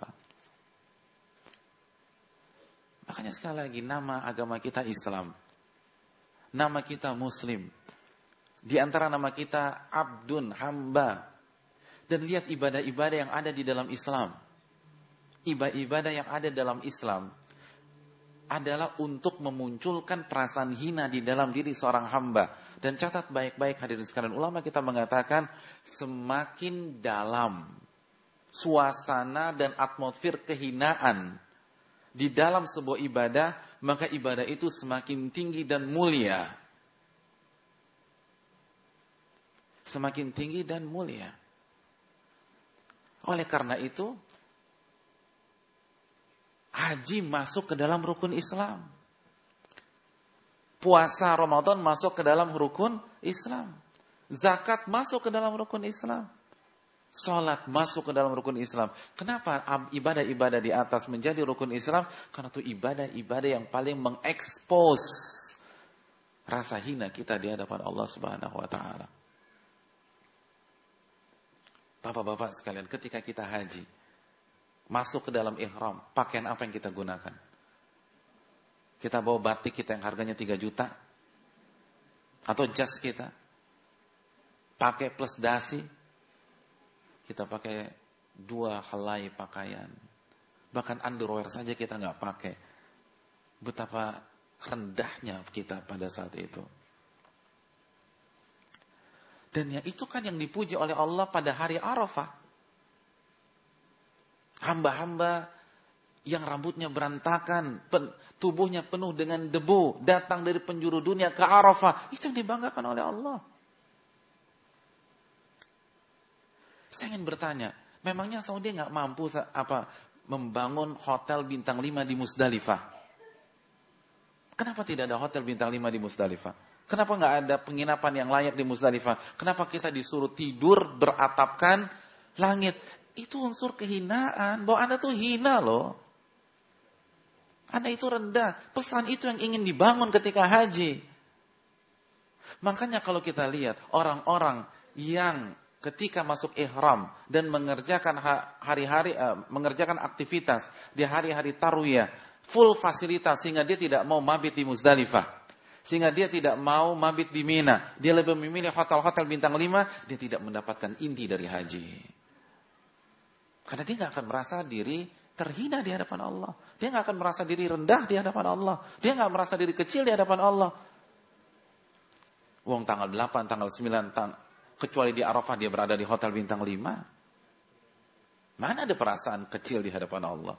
Makanya sekali lagi, nama agama kita Islam. Nama kita Muslim. Di antara nama kita Abdun, hamba. Dan lihat ibadah-ibadah yang ada di dalam Islam. Ibadah-ibadah yang ada dalam Islam adalah untuk memunculkan perasaan hina di dalam diri seorang hamba. Dan catat baik-baik hadirin sekalian, ulama kita mengatakan semakin dalam suasana dan atmosfer kehinaan di dalam sebuah ibadah, maka ibadah itu semakin tinggi dan mulia. semakin tinggi dan mulia. Oleh karena itu, haji masuk ke dalam rukun Islam. Puasa Ramadan masuk ke dalam rukun Islam. Zakat masuk ke dalam rukun Islam. Salat masuk ke dalam rukun Islam. Kenapa ibadah-ibadah di atas menjadi rukun Islam? Karena itu ibadah-ibadah yang paling mengekspos rasa hina kita di hadapan Allah Subhanahu wa taala. Bapak-bapak sekalian, ketika kita haji, masuk ke dalam ihram, pakaian apa yang kita gunakan? Kita bawa batik kita yang harganya tiga juta? Atau jas kita? Pakai plus dasi? Kita pakai dua helai pakaian. Bahkan underwear saja kita nggak pakai. Betapa rendahnya kita pada saat itu. Dan yang itu kan yang dipuji oleh Allah pada hari Arafah. Hamba-hamba yang rambutnya berantakan, pen, tubuhnya penuh dengan debu, datang dari penjuru dunia ke Arafah. Itu yang dibanggakan oleh Allah. Saya ingin bertanya, memangnya Saudi nggak mampu apa membangun hotel bintang lima di Musdalifah? Kenapa tidak ada hotel bintang lima di Musdalifah? Kenapa nggak ada penginapan yang layak di Musdalifah? Kenapa kita disuruh tidur beratapkan langit? Itu unsur kehinaan, bahwa Anda tuh hina loh. Anda itu rendah. Pesan itu yang ingin dibangun ketika haji. Makanya kalau kita lihat orang-orang yang ketika masuk ihram dan mengerjakan hari-hari uh, mengerjakan aktivitas di hari-hari tarwiyah, full fasilitas sehingga dia tidak mau mabit di Musdalifah, sehingga dia tidak mau mabit di Mina, dia lebih memilih hotel-hotel bintang lima, dia tidak mendapatkan inti dari haji. Karena dia nggak akan merasa diri terhina di hadapan Allah, dia nggak akan merasa diri rendah di hadapan Allah, dia nggak merasa diri kecil di hadapan Allah. Wong tanggal delapan, tanggal sembilan, tang kecuali di Arafah dia berada di hotel bintang lima. Mana ada perasaan kecil di hadapan Allah?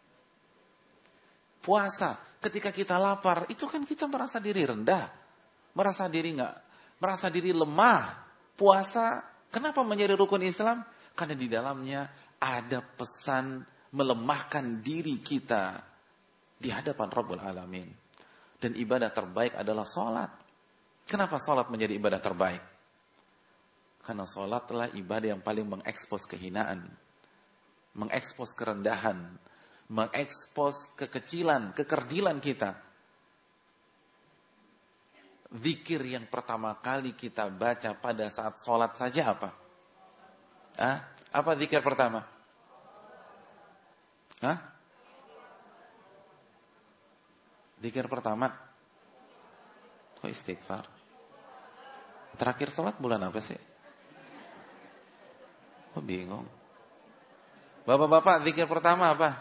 Puasa, ketika kita lapar, itu kan kita merasa diri rendah. Merasa diri enggak, merasa diri lemah. Puasa, kenapa menjadi rukun Islam? Karena di dalamnya ada pesan melemahkan diri kita di hadapan Rabbul Alamin. Dan ibadah terbaik adalah sholat. Kenapa sholat menjadi ibadah terbaik? Karena sholat adalah ibadah yang paling mengekspos kehinaan, mengekspos kerendahan, mengekspos kekecilan, kekerdilan kita. Zikir yang pertama kali kita baca pada saat sholat saja apa? Hah? Apa zikir pertama? Hah? Zikir pertama? Kok istighfar? Terakhir sholat bulan apa sih? Kok bingung? Bapak-bapak, zikir pertama apa?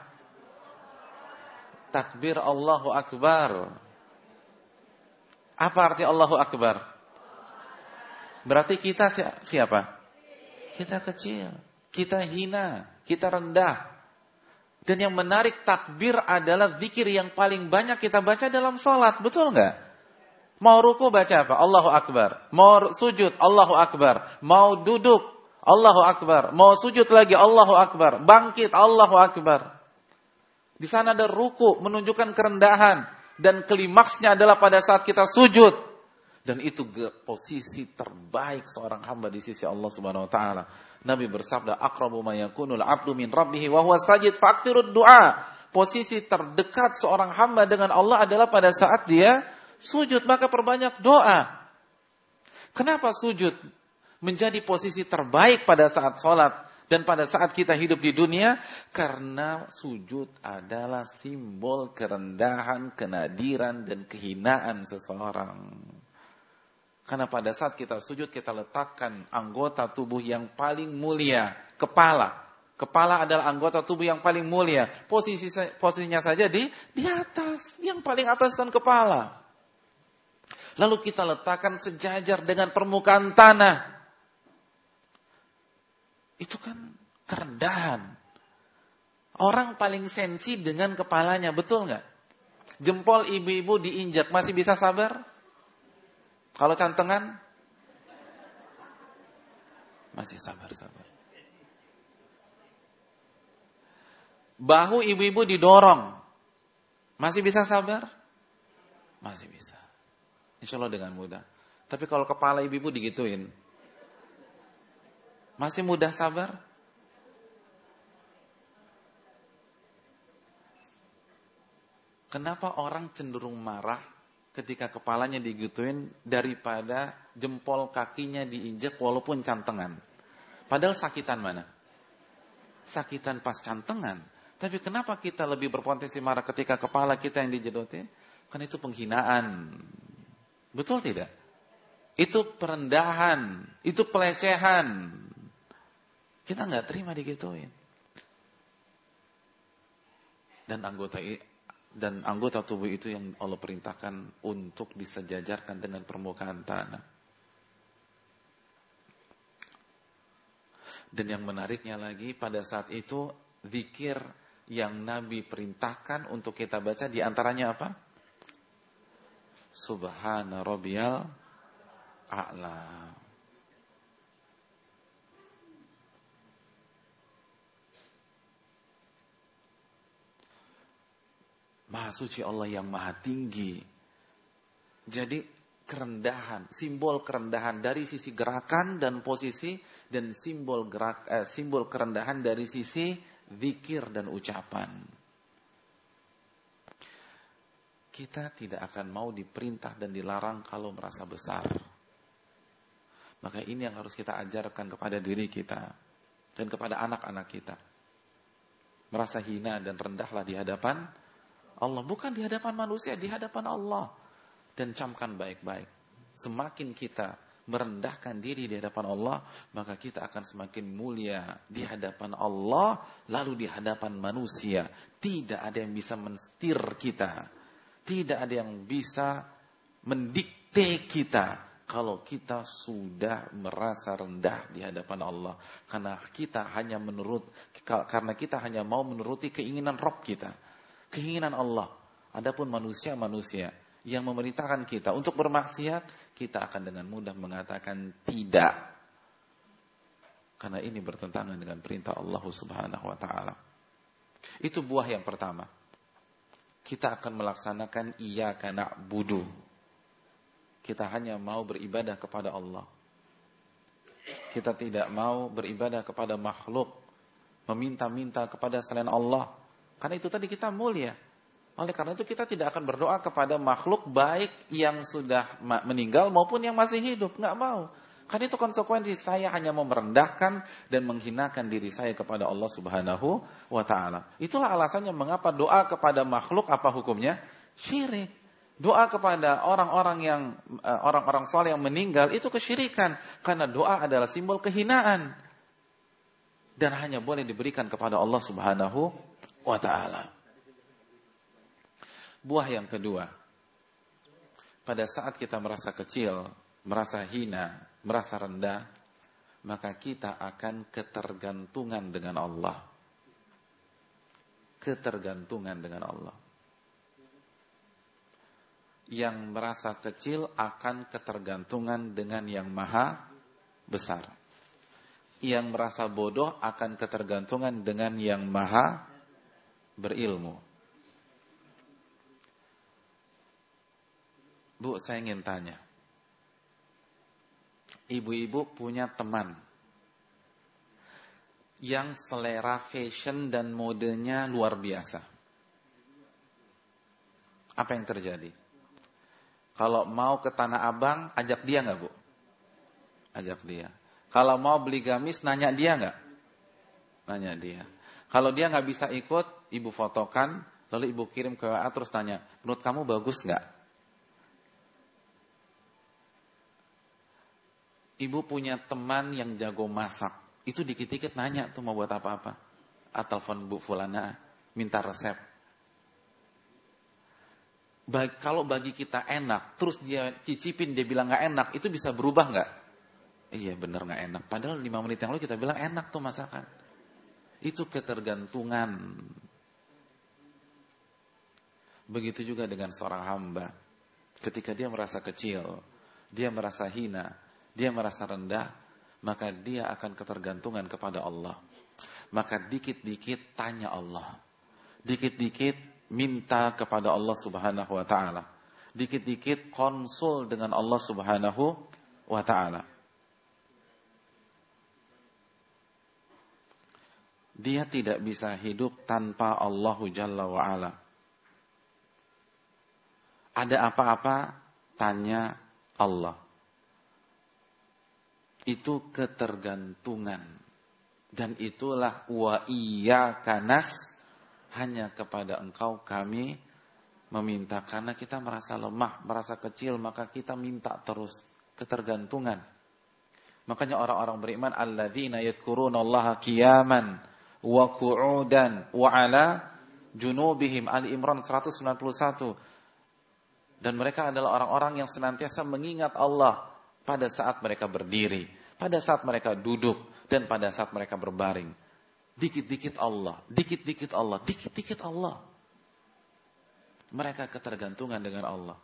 Takbir Allahu Akbar. Apa arti Allahu Akbar? Berarti kita siapa? Kita kecil, kita hina, kita rendah. Dan yang menarik, takbir adalah zikir yang paling banyak kita baca dalam sholat. Betul nggak? Mau ruku baca apa? Allahu Akbar. Mau sujud, Allahu Akbar. Mau duduk, Allahu Akbar. Mau sujud lagi, Allahu Akbar. Bangkit, Allahu Akbar. Di sana ada ruku, menunjukkan kerendahan. Dan klimaksnya adalah pada saat kita sujud. Dan itu posisi terbaik seorang hamba di sisi Allah Subhanahu Wa Taala. Nabi bersabda, "Aqrabu ma yakunul 'abdu min rabbih wa huwa sajid fa'akthirud du'a." Posisi terdekat seorang hamba dengan Allah adalah pada saat dia sujud, maka perbanyak doa. Kenapa sujud menjadi posisi terbaik pada saat sholat dan pada saat kita hidup di dunia? Karena sujud adalah simbol kerendahan, kenadiran, dan kehinaan seseorang. Karena pada saat kita sujud, kita letakkan anggota tubuh yang paling mulia, kepala. Kepala adalah anggota tubuh yang paling mulia. Posisi posisinya saja di di atas, yang paling atas kan kepala. Lalu kita letakkan sejajar dengan permukaan tanah. Itu kan kerendahan. Orang paling sensi dengan kepalanya, betul nggak? Jempol ibu-ibu diinjak, masih bisa sabar? Kalau cantengan? Masih sabar-sabar. Bahu ibu-ibu didorong. Masih bisa sabar? Masih bisa. Insya Allah dengan mudah. Tapi kalau kepala ibu-ibu digituin, masih mudah sabar? Kenapa orang cenderung marah ketika kepalanya digituin daripada jempol kakinya diinjek walaupun cantengan? Padahal sakitan mana? Sakitan pas cantengan. Tapi kenapa kita lebih berpotensi marah ketika kepala kita yang dijedotin? Kan itu penghinaan. Betul tidak? Itu perendahan. Itu pelecehan. Kita nggak terima digituin. Dan anggota dan anggota tubuh itu yang Allah perintahkan untuk disejajarkan dengan permukaan tanah. Dan yang menariknya lagi, pada saat itu zikir yang Nabi perintahkan untuk kita baca di antaranya apa? Subhana rabbiyal a'la. Maha suci Allah yang maha tinggi. Jadi kerendahan, simbol kerendahan dari sisi gerakan dan posisi, dan simbol gerak eh, simbol kerendahan dari sisi zikir dan ucapan. Kita tidak akan mau diperintah dan dilarang kalau merasa besar. Maka ini yang harus kita ajarkan kepada diri kita dan kepada anak-anak kita. Merasa hina dan rendahlah di hadapan Allah, bukan di hadapan manusia, di hadapan Allah. Dan camkan baik-baik. Semakin kita merendahkan diri di hadapan Allah, maka kita akan semakin mulia di hadapan Allah, lalu di hadapan manusia. Tidak ada yang bisa menstir kita. Tidak ada yang bisa mendikte kita kalau kita sudah merasa rendah di hadapan Allah. Karena kita hanya menurut karena kita hanya mau menuruti keinginan Rabb kita. Keinginan Allah. Adapun manusia-manusia yang memerintahkan kita untuk bermaksiat, kita akan dengan mudah mengatakan tidak. Karena ini bertentangan dengan perintah Allah Subhanahu wa taala. Itu buah yang pertama. Kita akan melaksanakan iyyaka na'budu. Kita hanya mau beribadah kepada Allah. Kita tidak mau beribadah kepada makhluk, meminta-minta kepada selain Allah. Karena itu tadi kita mulia. Oleh karena itu kita tidak akan berdoa kepada makhluk baik yang sudah meninggal maupun yang masih hidup. Nggak mau. Karena itu konsekuensi saya hanya mau merendahkan dan menghinakan diri saya kepada Allah Subhanahu wa ta'ala. Itulah alasannya mengapa doa kepada makhluk apa hukumnya? Syirik. Doa kepada orang-orang yang orang-orang soleh yang meninggal itu kesyirikan. Karena doa adalah simbol kehinaan. Dan hanya boleh diberikan kepada Allah Subhanahu wa ta'ala. Buah yang kedua, pada saat kita merasa kecil, merasa hina, merasa rendah, maka kita akan ketergantungan dengan Allah. Ketergantungan dengan Allah. Yang merasa kecil akan ketergantungan dengan yang maha besar. Yang merasa bodoh akan ketergantungan dengan yang maha berilmu. Bu, saya ingin tanya. Ibu-ibu punya teman yang selera fashion dan modenya luar biasa. Apa yang terjadi? Kalau mau ke Tanah Abang, ajak dia nggak, Bu? Ajak dia. Kalau mau beli gamis, nanya dia nggak? Nanya dia. Kalau dia nggak bisa ikut, ibu fotokan, lalu ibu kirim ke W A terus tanya, menurut kamu bagus nggak? Ibu punya teman yang jago masak. Itu dikit-dikit nanya tuh mau buat apa-apa. Atau telepon Bu Fulana, minta resep. Bagi, kalau bagi kita enak, terus dia cicipin, dia bilang gak enak, itu bisa berubah gak? Iya bener gak enak. Padahal lima menit yang lalu kita bilang enak tuh masakan. Itu ketergantungan. Begitu juga dengan seorang hamba. Ketika dia merasa kecil, dia merasa hina, dia merasa rendah, maka dia akan ketergantungan kepada Allah. Maka dikit-dikit tanya Allah. Dikit-dikit minta kepada Allah Subhanahu wa taala. Dikit-dikit konsul dengan Allah Subhanahu wa taala. Dia tidak bisa hidup tanpa Allah Jalla wa ala. Ada apa-apa, tanya Allah. Itu ketergantungan. Dan itulah wa iyyaka nas, hanya kepada Engkau kami meminta. Karena kita merasa lemah, merasa kecil, maka kita minta terus. Ketergantungan. Makanya orang-orang beriman, alladzina yadhkurunallaha qiyaman wa qu'udan wa ala junubihim, Ali Imran seratus sembilan puluh satu. Dan mereka adalah orang-orang yang senantiasa mengingat Allah pada saat mereka berdiri, pada saat mereka duduk, dan pada saat mereka berbaring. Dikit-dikit Allah, dikit-dikit Allah, dikit-dikit Allah. Mereka ketergantungan dengan Allah.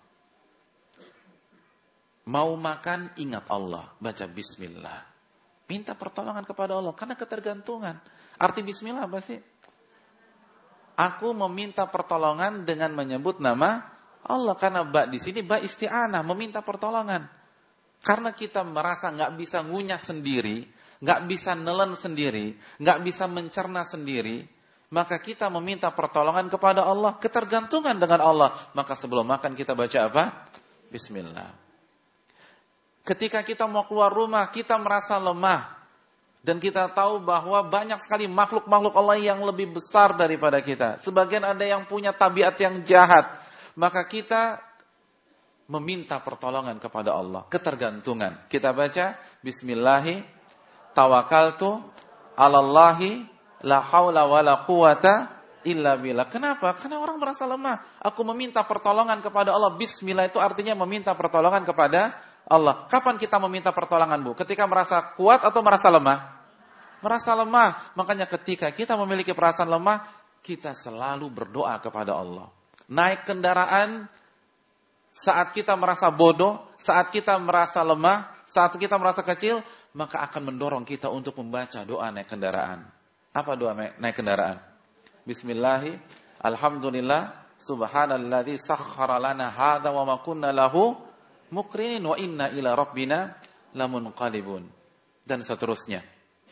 Mau makan, ingat Allah, baca bismillah. Minta pertolongan kepada Allah karena ketergantungan. Arti bismillah apa sih? Aku meminta pertolongan dengan menyebut nama Allah, karena ba di sini ba isti'anah, meminta pertolongan. Karena kita merasa nggak bisa ngunyah sendiri, nggak bisa nelen sendiri, nggak bisa mencerna sendiri, maka kita meminta pertolongan kepada Allah, ketergantungan dengan Allah. Maka sebelum makan kita baca apa? Bismillah. Ketika kita mau keluar rumah, kita merasa lemah. Dan kita tahu bahwa banyak sekali makhluk-makhluk Allah yang lebih besar daripada kita. Sebagian ada yang punya tabiat yang jahat. Maka kita meminta pertolongan kepada Allah. Ketergantungan. Kita baca, Bismillahi tawakkaltu alallahi la haula wa la quwata illa billah. Kenapa? Karena orang merasa lemah. Aku meminta pertolongan kepada Allah. Bismillah itu artinya meminta pertolongan kepada Allah. Kapan kita meminta pertolongan, Bu? Ketika merasa kuat atau merasa lemah? Merasa lemah. Makanya ketika kita memiliki perasaan lemah, kita selalu berdoa kepada Allah. Naik kendaraan, saat kita merasa bodoh, saat kita merasa lemah, saat kita merasa kecil, maka akan mendorong kita untuk membaca doa naik kendaraan. Apa doa naik kendaraan? Bismillahi, alhamdulillah, subhanalladzi sakhkhara lana hadza wa ma kunna lahu muqrinin wa inna ila rabbina lamunqalibun, dan seterusnya.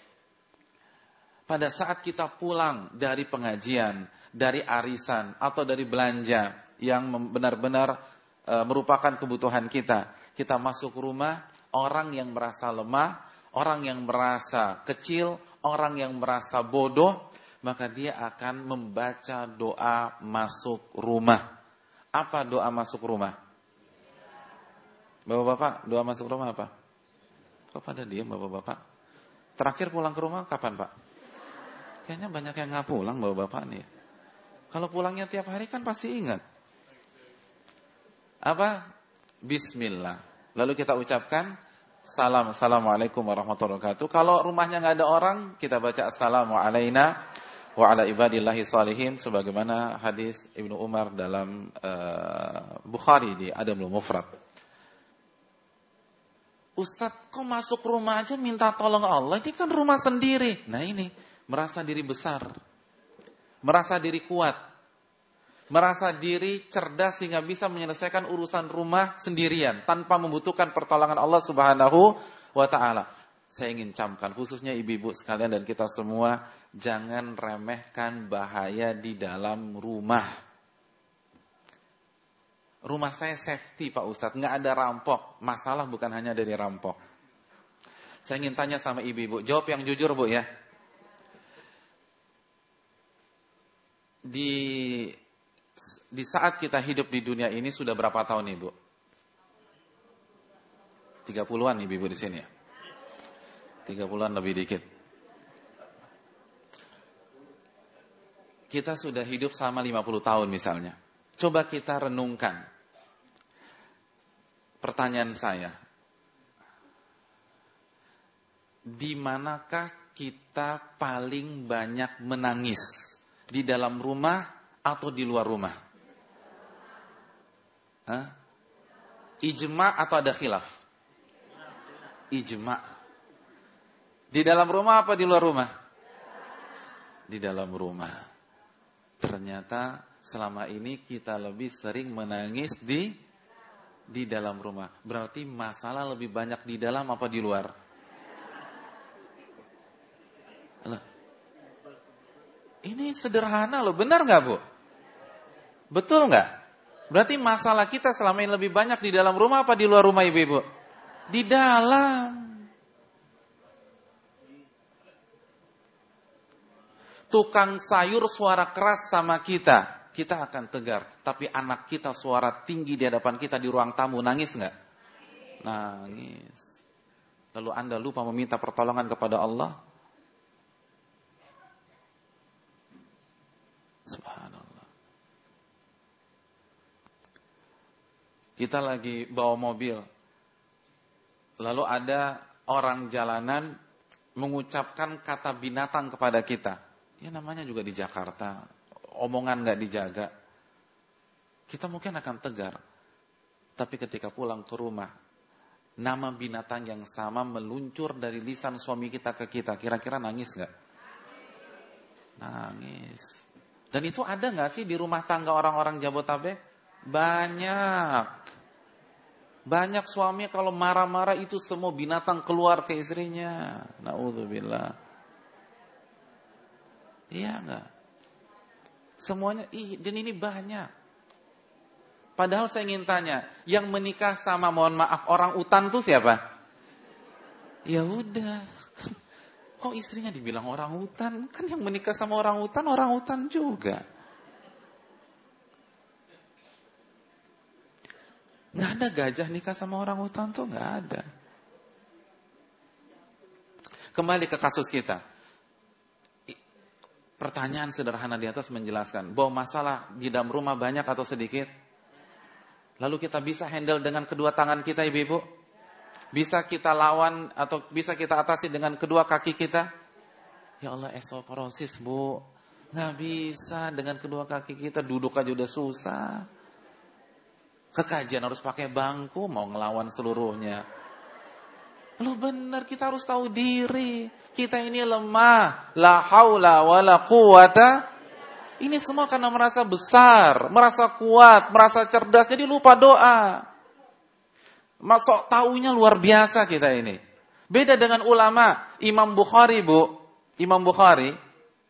Pada saat kita pulang dari pengajian, dari arisan atau dari belanja yang benar-benar e, merupakan kebutuhan kita, kita masuk rumah, orang yang merasa lemah, orang yang merasa kecil, orang yang merasa bodoh, maka dia akan membaca doa masuk rumah. Apa doa masuk rumah? Bapak-bapak, doa masuk rumah apa? Kok pada diam bapak-bapak? Terakhir pulang ke rumah kapan, Pak? Kayaknya banyak yang nggak pulang bapak-bapak nih. Kalau pulangnya tiap hari kan pasti ingat. Apa? Bismillah. Lalu kita ucapkan salam, assalamualaikum warahmatullahi wabarakatuh. Kalau rumahnya nggak ada orang, kita baca assalamu alaina wa ala ibadillahi salihin, sebagaimana hadis Ibnu Umar dalam uh, Bukhari di Adabul Mufrad. Ustadz, kok masuk rumah aja minta tolong Allah? Ini kan rumah sendiri. Nah ini, merasa diri besar, merasa diri kuat, merasa diri cerdas sehingga bisa menyelesaikan urusan rumah sendirian tanpa membutuhkan pertolongan Allah Subhanahu wa taala. Saya ingin camkan khususnya ibu-ibu sekalian dan kita semua, jangan remehkan bahaya di dalam rumah. Rumah saya safety Pak Ustadz, nggak ada rampok. Masalah bukan hanya dari rampok. Saya ingin tanya sama ibu-ibu, jawab yang jujur Bu ya. Di di saat kita hidup di dunia ini sudah berapa tahun Ibu? tiga puluhan ibu-ibu di sini ya? tiga puluhan lebih dikit. Kita sudah hidup selama lima puluh tahun misalnya. Coba kita renungkan. Pertanyaan saya, di manakah kita paling banyak menangis? Di dalam rumah atau di luar rumah? Hah? Ijma' atau ada khilaf? Ijma'. Di dalam rumah apa di luar rumah? Di dalam rumah. Ternyata selama ini kita lebih sering menangis di di dalam rumah. Berarti masalah lebih banyak di dalam apa di luar? Loh. Ini sederhana loh, benar nggak Bu? Betul nggak? Berarti masalah kita selama ini lebih banyak di dalam rumah apa di luar rumah ibu-ibu? Di dalam. Tukang sayur suara keras sama kita, kita akan tegar. Tapi anak kita suara tinggi di hadapan kita di ruang tamu, nangis nggak? Nangis. Lalu Anda lupa meminta pertolongan kepada Allah? Subhanallah. Kita lagi bawa mobil, lalu ada orang jalanan mengucapkan kata binatang kepada kita. Ya namanya juga di Jakarta, omongan gak dijaga. Kita mungkin akan tegar. Tapi ketika pulang ke rumah, nama binatang yang sama meluncur dari lisan suami kita ke kita. Kira-kira nangis gak? Nangis. Dan itu ada gak sih di rumah tangga orang-orang Jabotabek? Banyak. Banyak suami kalau marah-marah itu semua binatang keluar ke istrinya. Na'udzubillah. Iya enggak? Semuanya, ih, dan ini banyak. Padahal saya ingin tanya, yang menikah sama, mohon maaf, orang utan tuh siapa? Ya udah. Kok istrinya dibilang orang utan? Kan yang menikah sama orang utan, orang utan juga. Nggak ada gajah nikah sama orang utan tuh, nggak ada. Kembali ke kasus kita. Pertanyaan sederhana di atas menjelaskan bahwa masalah di dalam rumah banyak atau sedikit. Lalu kita bisa handle dengan kedua tangan kita, ibu-ibu? Bisa kita lawan atau bisa kita atasi dengan kedua kaki kita? Ya Allah, osteoporosis, Bu. Nggak bisa dengan kedua kaki kita, duduk aja udah susah. Kekajian harus pakai bangku, mau ngelawan seluruhnya. Lu benar, kita harus tahu diri. Kita ini lemah. La haula wa la quwata. Ini semua karena merasa besar, merasa kuat, merasa cerdas. Jadi lupa doa. Masuk taunya luar biasa kita ini. Beda dengan ulama. Imam Bukhari, Bu. Imam Bukhari.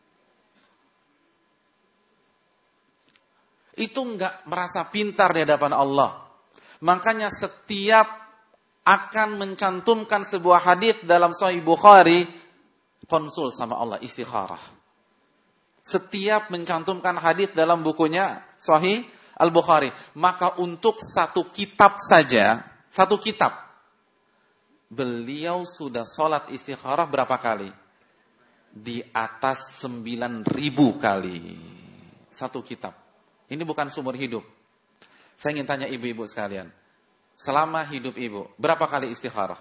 Itu enggak merasa pintar di hadapan Allah. Makanya setiap akan mencantumkan sebuah hadis dalam Sahih Bukhari, konsul sama Allah, istikharah. Setiap mencantumkan hadis dalam bukunya Sahih Al-Bukhari, maka untuk satu kitab saja, satu kitab, beliau sudah sholat istikharah berapa kali? Di atas sembilan ribu kali. Satu kitab. Ini bukan sumber hidup. Saya ingin tanya ibu-ibu sekalian. Selama hidup ibu, berapa kali istikharah?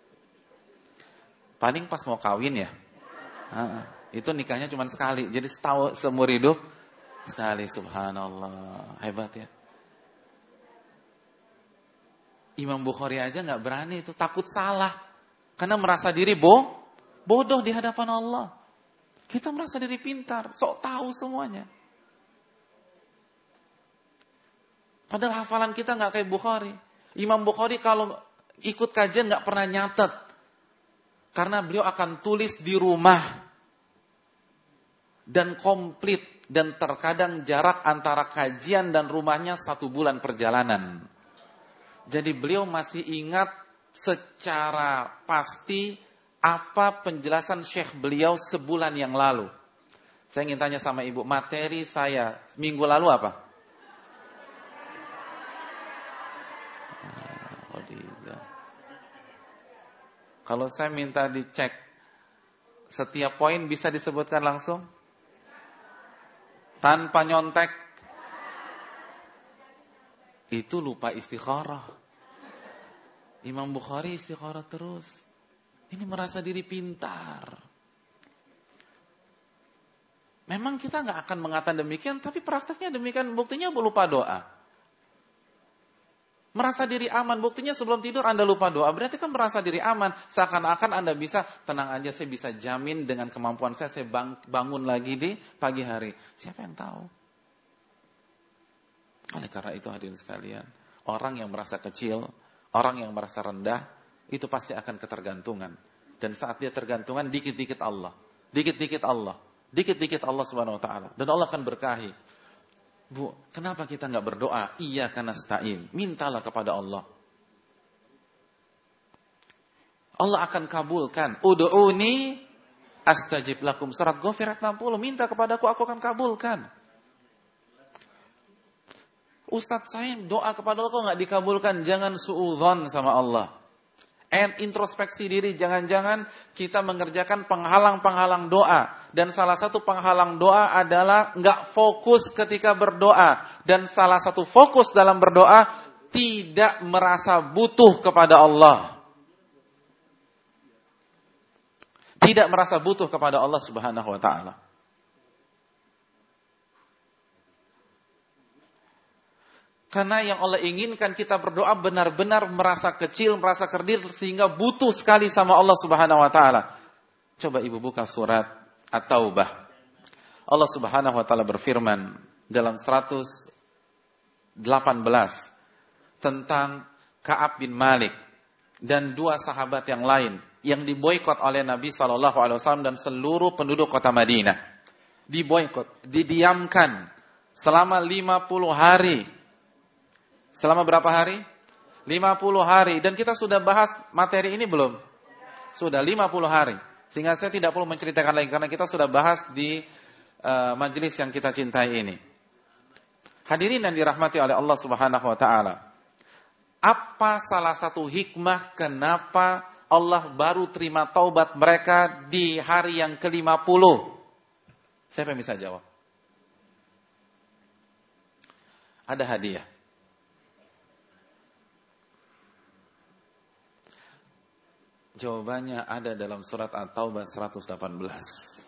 Paling pas mau kawin ya. Nah, itu nikahnya cuma sekali. Jadi setahun seumur hidup sekali. Subhanallah, hebat ya. Imam Bukhari aja nggak berani itu, takut salah, karena merasa diri bo, bodoh di hadapan Allah. Kita merasa diri pintar, sok tahu semuanya. Padahal hafalan kita nggak kayak Bukhari. Imam Bukhari kalau ikut kajian nggak pernah nyatet, karena beliau akan tulis di rumah dan komplit, dan terkadang jarak antara kajian dan rumahnya satu bulan perjalanan. Jadi beliau masih ingat secara pasti apa penjelasan syekh beliau sebulan yang lalu. Saya ingin tanya sama ibu, materi saya minggu lalu apa? Kalau saya minta dicek setiap poin bisa disebutkan langsung? Tanpa nyontek? Itu lupa istikharah. Imam Bukhari istikharah terus. Ini merasa diri pintar. Memang kita nggak akan mengatakan demikian, tapi prakteknya demikian. Buktinya lupa doa. Merasa diri aman, buktinya sebelum tidur Anda lupa doa, berarti kan merasa diri aman. Seakan-akan Anda bisa, tenang aja, saya bisa jamin dengan kemampuan saya, saya bang, bangun lagi di pagi hari. Siapa yang tahu? Oleh karena itu hadirin sekalian, orang yang merasa kecil, orang yang merasa rendah, itu pasti akan ketergantungan. Dan saat dia tergantungan, dikit-dikit Allah. Dikit-dikit Allah. Dikit-dikit Allah subhanahu wa ta'ala. Dan Allah akan berkahi. Bu, kenapa kita nggak berdoa? Iya karena nasta'in. Mintalah kepada Allah. Allah akan kabulkan. Ud'uni astajib lakum. Surat Ghafir enam puluh. Minta kepadaku, aku akan kabulkan. Ustadz, saya doa kepada Allah kok nggak dikabulkan? Jangan suudzon sama Allah. And introspeksi diri, jangan-jangan kita mengerjakan penghalang-penghalang doa. Dan salah satu penghalang doa adalah nggak fokus ketika berdoa. Dan salah satu fokus dalam berdoa, tidak merasa butuh kepada Allah. Tidak merasa butuh kepada Allah subhanahu wa ta'ala. Karena yang Allah inginkan kita berdoa benar-benar merasa kecil, merasa kerdil, sehingga butuh sekali sama Allah subhanahu wa ta'ala. Coba ibu buka surat At-Taubah. Allah subhanahu wa ta'ala berfirman dalam seratus delapan belas tentang Ka'ab bin Malik dan dua sahabat yang lain yang diboikot oleh Nabi shallallahu alaihi wasallam dan seluruh penduduk kota Madinah. Diboikot, didiamkan selama lima puluh hari. Selama berapa hari? lima puluh hari. Dan kita sudah bahas materi ini belum? Sudah lima puluh hari. Sehingga saya tidak perlu menceritakan lagi, karena kita sudah bahas di uh, majelis yang kita cintai ini. Hadirin yang dirahmati oleh Allah subhanahu wa ta'ala. Apa salah satu hikmah kenapa Allah baru terima taubat mereka di hari yang ke lima puluh? Siapa yang bisa jawab? Ada hadiah. Jawabannya ada dalam surat At-Taubah seratus delapan belas.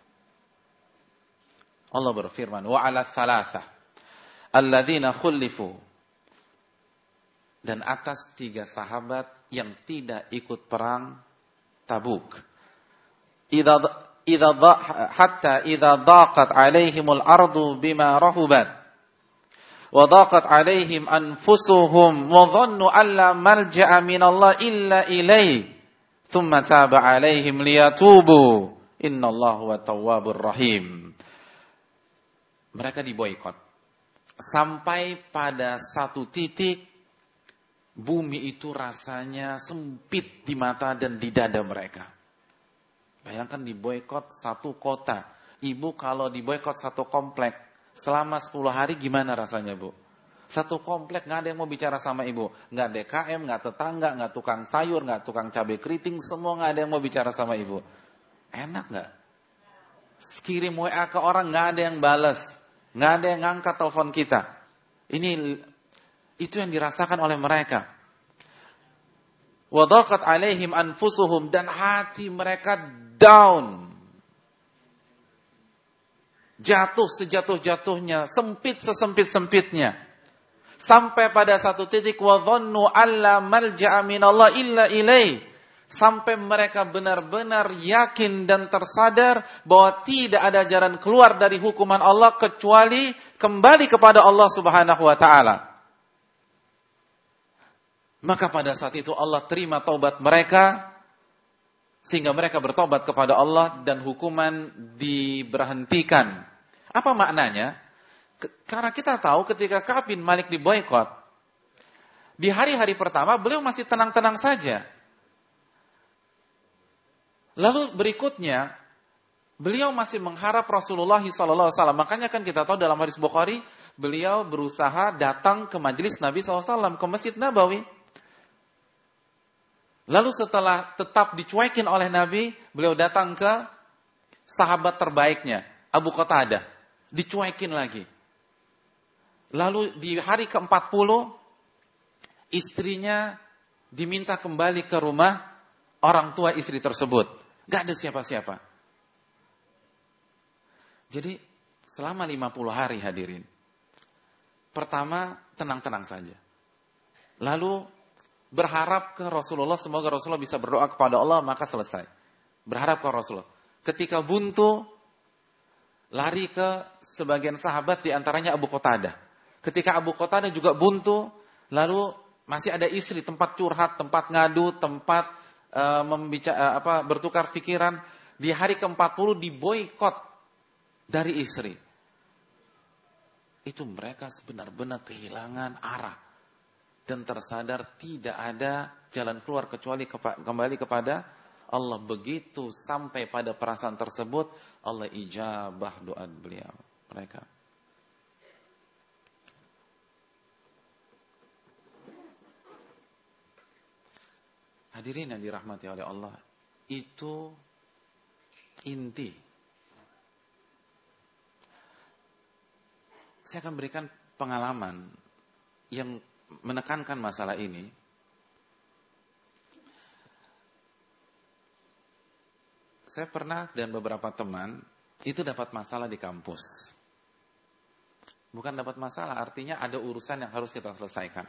Allah berfirman, wa 'ala tsalatsah alladzina khulifu, dan atas tiga sahabat yang tidak ikut perang Tabuk. Idza idza hatta idza daqat 'alaihimul ardu bima rahubat wa daqat 'alaihim anfusuhum wa dhannu an la malja'a minallah illa ilaihi thumma taba 'alaihim liyatubu innallahu wat-tawwabur rahim. Mereka diboikot sampai pada satu titik bumi itu rasanya sempit di mata dan di dada mereka. Bayangkan diboikot satu kota. Ibu kalau diboikot satu komplek selama sepuluh hari gimana rasanya, Bu? Satu komplek nggak ada yang mau bicara sama ibu, nggak D K M, nggak tetangga, nggak tukang sayur, nggak tukang cabai keriting, semua nggak ada yang mau bicara sama ibu. Enak nggak? Kirim W A ke orang nggak ada yang balas, nggak ada yang ngangkat telepon kita. Ini itu yang dirasakan oleh mereka. Wadaqat alaihim anfusuhum, dan hati mereka down, jatuh sejatuh-jatuhnya, sempit sesempit-sempitnya. Sampai pada satu titik wa dhannu alla malja'a minallah illa ilaih. Sampai mereka benar-benar yakin dan tersadar bahwa tidak ada jalan keluar dari hukuman Allah kecuali kembali kepada Allah Subhanahu wa taala. Maka pada saat itu Allah terima taubat mereka sehingga mereka bertobat kepada Allah dan hukuman diberhentikan. Apa maknanya? Karena kita tahu ketika Ka'ab bin Malik diboikot, di hari-hari pertama beliau masih tenang-tenang saja. Lalu berikutnya, beliau masih mengharap Rasulullah shallallahu alaihi wasallam. Makanya kan kita tahu dalam hadis Bukhari, beliau berusaha datang ke majelis Nabi shallallahu alaihi wasallam, ke Masjid Nabawi. Lalu setelah tetap dicuekin oleh Nabi, beliau datang ke sahabat terbaiknya, Abu Qatadah. Dicuekin lagi. Lalu di hari ke empat puluh, istrinya diminta kembali ke rumah orang tua istri tersebut. Gak ada siapa-siapa. Jadi selama lima puluh hari hadirin. Pertama tenang-tenang saja. Lalu berharap ke Rasulullah, semoga Rasulullah bisa berdoa kepada Allah, maka selesai. Berharap ke Rasulullah. Ketika buntu, lari ke sebagian sahabat, diantaranya Abu Qatadah. Ketika Abu Qatadah juga buntu, lalu masih ada istri, tempat curhat, tempat ngadu, tempat uh, membicara, uh, apa, bertukar pikiran. Di hari ke empat puluh diboikot dari istri. Itu mereka benar-benar kehilangan arah. Dan tersadar tidak ada jalan keluar kecuali kepa- kembali kepada Allah. Begitu sampai pada perasaan tersebut, Allah ijabah doa beliau, mereka. Hadirin yang dirahmati oleh Allah, itu inti. Saya akan berikan pengalaman yang menekankan masalah ini. Saya pernah dan beberapa teman itu dapat masalah di kampus. Bukan dapat masalah, artinya ada urusan yang harus kita selesaikan.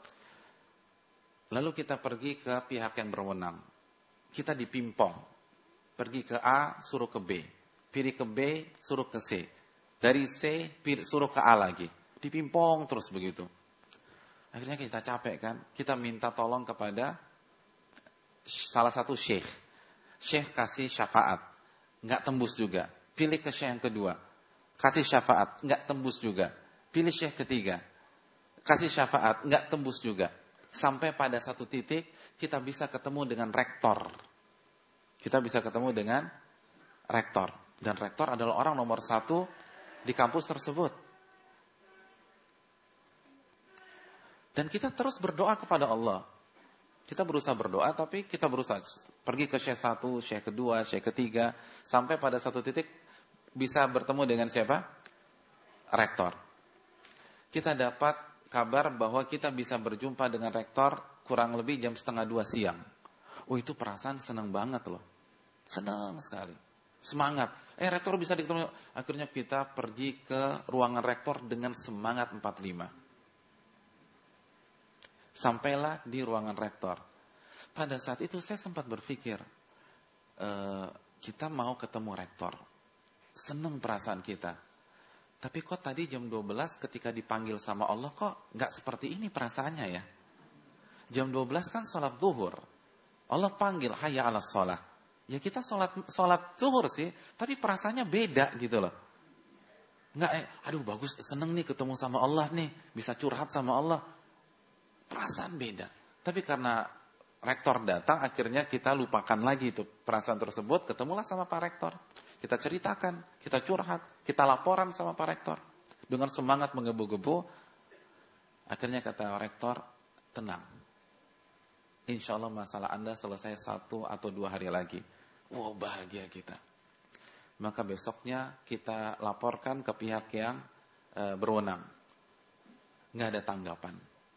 Lalu kita pergi ke pihak yang berwenang. Kita dipimpong. Pergi ke A, suruh ke B. Pilih ke B, suruh ke C. Dari C, pilih, suruh ke A lagi. Dipimpong terus begitu. Akhirnya kita capek kan, kita minta tolong kepada salah satu syekh. Syekh kasih syafaat, nggak tembus juga. Pilih ke syekh yang kedua, kasih syafaat, nggak tembus juga. Pilih syekh ketiga, kasih syafaat, nggak tembus juga. Sampai pada satu titik kita bisa ketemu dengan rektor. Kita bisa ketemu dengan rektor. Dan rektor adalah orang nomor satu di kampus tersebut. Dan kita terus berdoa kepada Allah. Kita berusaha berdoa, tapi kita berusaha pergi ke syekh satu, syekh kedua, syekh ketiga, sampai pada satu titik bisa bertemu dengan siapa? Rektor. Kita dapat kabar bahwa kita bisa berjumpa dengan rektor kurang lebih jam setengah dua siang. Oh, itu perasaan senang banget loh. Senang sekali. Semangat. Eh, rektor bisa ketemu. Akhirnya kita pergi ke ruangan rektor dengan semangat empat puluh lima. Sampailah di ruangan rektor. Pada saat itu saya sempat berpikir, e, kita mau ketemu rektor. Senang perasaan kita. Tapi kok tadi jam dua belas ketika dipanggil sama Allah, kok gak seperti ini perasaannya ya? Jam dua belas kan sholat zuhur. Allah panggil, hayya ala sholat. Ya kita sholat, sholat zuhur sih, tapi perasaannya beda gitu loh. Nggak, eh, aduh bagus, seneng nih ketemu sama Allah nih, bisa curhat sama Allah. Perasaan beda. Tapi karena rektor datang, akhirnya kita lupakan lagi itu perasaan tersebut. Ketemulah sama Pak Rektor. Kita ceritakan, kita curhat, kita laporan sama Pak Rektor. Dengan semangat menggebu-gebu. Akhirnya kata Rektor, tenang. Insya Allah masalah Anda selesai satu atau dua hari lagi. Wow, bahagia kita. Maka besoknya kita laporkan ke pihak yang e, berwenang. Nggak ada tanggapan.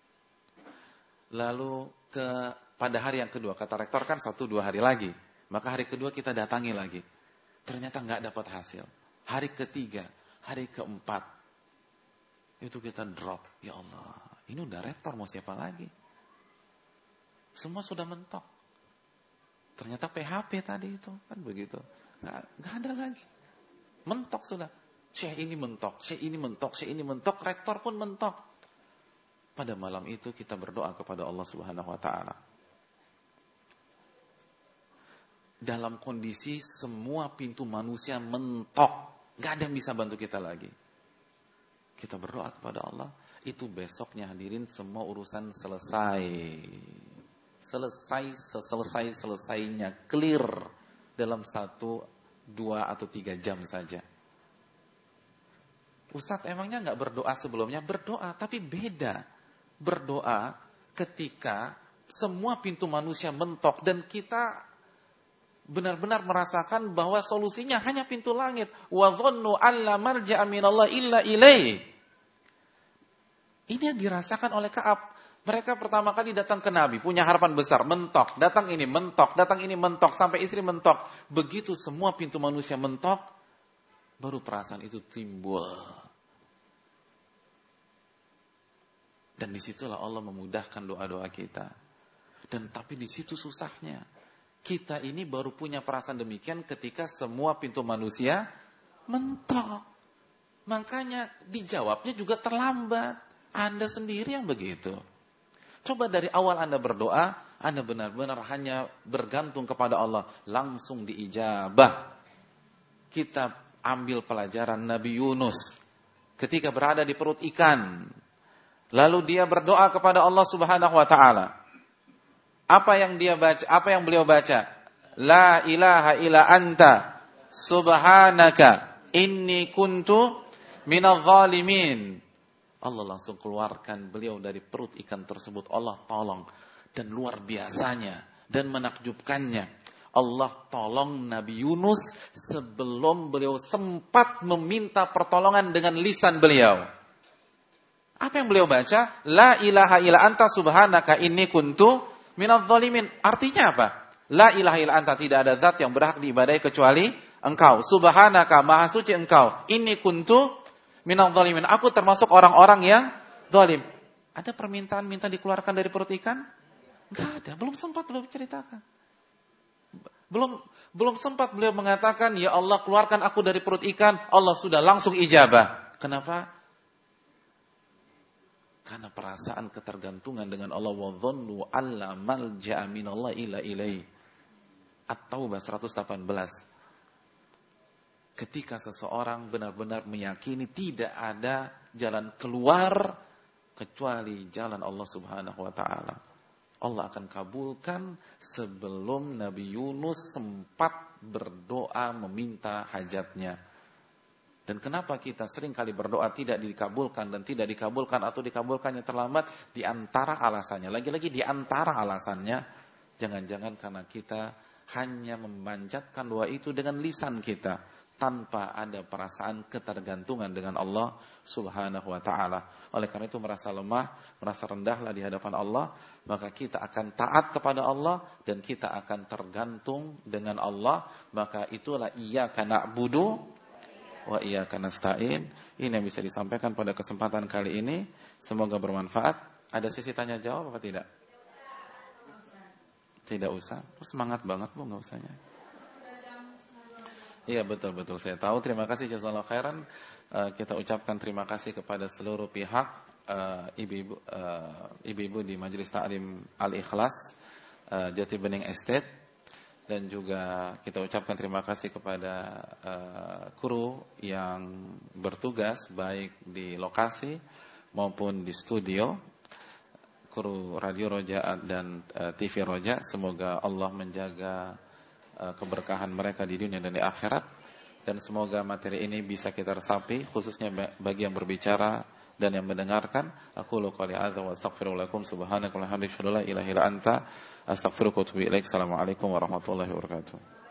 Lalu ke pada hari yang kedua, kata rektor kan satu dua hari lagi. Maka hari kedua kita datangi lagi. Ternyata nggak dapat hasil. Hari ketiga, hari keempat, itu kita drop. Ya Allah, ini udah rektor mau siapa lagi? Semua sudah mentok. Ternyata P H P tadi itu kan begitu. Nggak, nggak ada lagi. Mentok sudah. Syekh ini mentok, syekh ini mentok, syekh ini mentok, rektor pun mentok. Pada malam itu kita berdoa kepada Allah Subhanahu wa taala. Dalam kondisi semua pintu manusia mentok, enggak ada yang bisa bantu kita lagi. Kita berdoa kepada Allah, itu besoknya hadirin semua urusan selesai. Selesai seselesai selesainya, clear dalam satu, dua atau tiga jam saja. Ustadz emangnya enggak berdoa sebelumnya? Berdoa, tapi beda. Berdoa ketika semua pintu manusia mentok dan kita benar-benar merasakan bahwa solusinya hanya pintu langit. Wa dhannu alla marja'a minallahi illa ilaihi. Ini yang dirasakan oleh Ka'ab. Mereka pertama kali datang ke Nabi, punya harapan besar, mentok, datang ini mentok, datang ini mentok, sampai istri mentok. Begitu semua pintu manusia mentok, baru perasaan itu timbul. Dan disitulah Allah memudahkan doa-doa kita. Dan tapi di situ susahnya. Kita ini baru punya perasaan demikian ketika semua pintu manusia mentok. Makanya dijawabnya juga terlambat. Anda sendiri yang begitu. Coba dari awal Anda berdoa, Anda benar-benar hanya bergantung kepada Allah. Langsung diijabah. Kita ambil pelajaran Nabi Yunus. Ketika berada di perut ikan. Lalu dia berdoa kepada Allah Subhanahu wa ta'ala. Apa yang dia baca? Apa yang beliau baca? La ilaha illa anta subhanaka inni kuntu minadh dhalimin. Allah langsung keluarkan beliau dari perut ikan tersebut. Allah tolong. Dan luar biasanya dan menakjubkannya, Allah tolong Nabi Yunus sebelum beliau sempat meminta pertolongan dengan lisan beliau. Apa yang beliau baca? La ilaha illa anta subhanaka inni kuntu minadh dhalimin. Artinya apa? La ilaha illa anta, tidak ada zat yang berhak diibadahi kecuali Engkau. Subhanaka, maha suci Engkau. Inni kuntu minadh dhalimin. Aku termasuk orang-orang yang zalim. Ada permintaan minta dikeluarkan dari perut ikan? Enggak ada, belum sempat beliau ceritakan. Belum belum sempat beliau mengatakan, ya Allah keluarkan aku dari perut ikan. Allah sudah langsung ijabah. Kenapa? Karena perasaan ketergantungan dengan Allah. Wa dhannu alla malja'a minallah illa ilaihi. At-Taubah seratus delapan belas. Ketika seseorang benar-benar meyakini tidak ada jalan keluar kecuali jalan Allah Subhanahu wa ta'ala, Allah akan kabulkan sebelum Nabi Yunus sempat berdoa meminta hajatnya. Dan kenapa kita sering kali berdoa tidak dikabulkan dan tidak dikabulkan atau dikabulkannya terlambat? Di antara alasannya, lagi-lagi di antara alasannya, jangan-jangan karena kita hanya memanjatkan doa itu dengan lisan kita, tanpa ada perasaan ketergantungan dengan Allah Subhanahu wa ta'ala. Oleh karena itu merasa lemah, merasa rendahlah di hadapan Allah, maka kita akan taat kepada Allah dan kita akan tergantung dengan Allah. Maka itulah iyyaka na'budu wa iyyaka nasta'in. Ini yang bisa disampaikan pada kesempatan kali ini. Semoga bermanfaat. Ada sesi tanya jawab apa tidak? Tidak usah. Semangat banget Bu, enggak usahnya. Iya betul-betul saya tahu. Terima kasih jazakallahu khairan. Uh, kita ucapkan terima kasih kepada seluruh pihak, uh, ibu-ibu uh, ibu-ibu di Majelis Ta'lim Al-Ikhlas uh, Jati Bening Estate, dan juga kita ucapkan terima kasih kepada uh, kru yang bertugas baik di lokasi maupun di studio, kru Radio Roja dan uh, T V Roja. Semoga Allah menjaga keberkahan mereka di dunia dan di akhirat, dan semoga materi ini bisa kita resapi khususnya bagi yang berbicara dan yang mendengarkan. Aku qouli hadza wa astaghfiru lakum subhanaka wa bihamdika la ilaha illa anta astaghfiruka wa atubu ilaik. Assalamualaikum warahmatullahi wabarakatuh.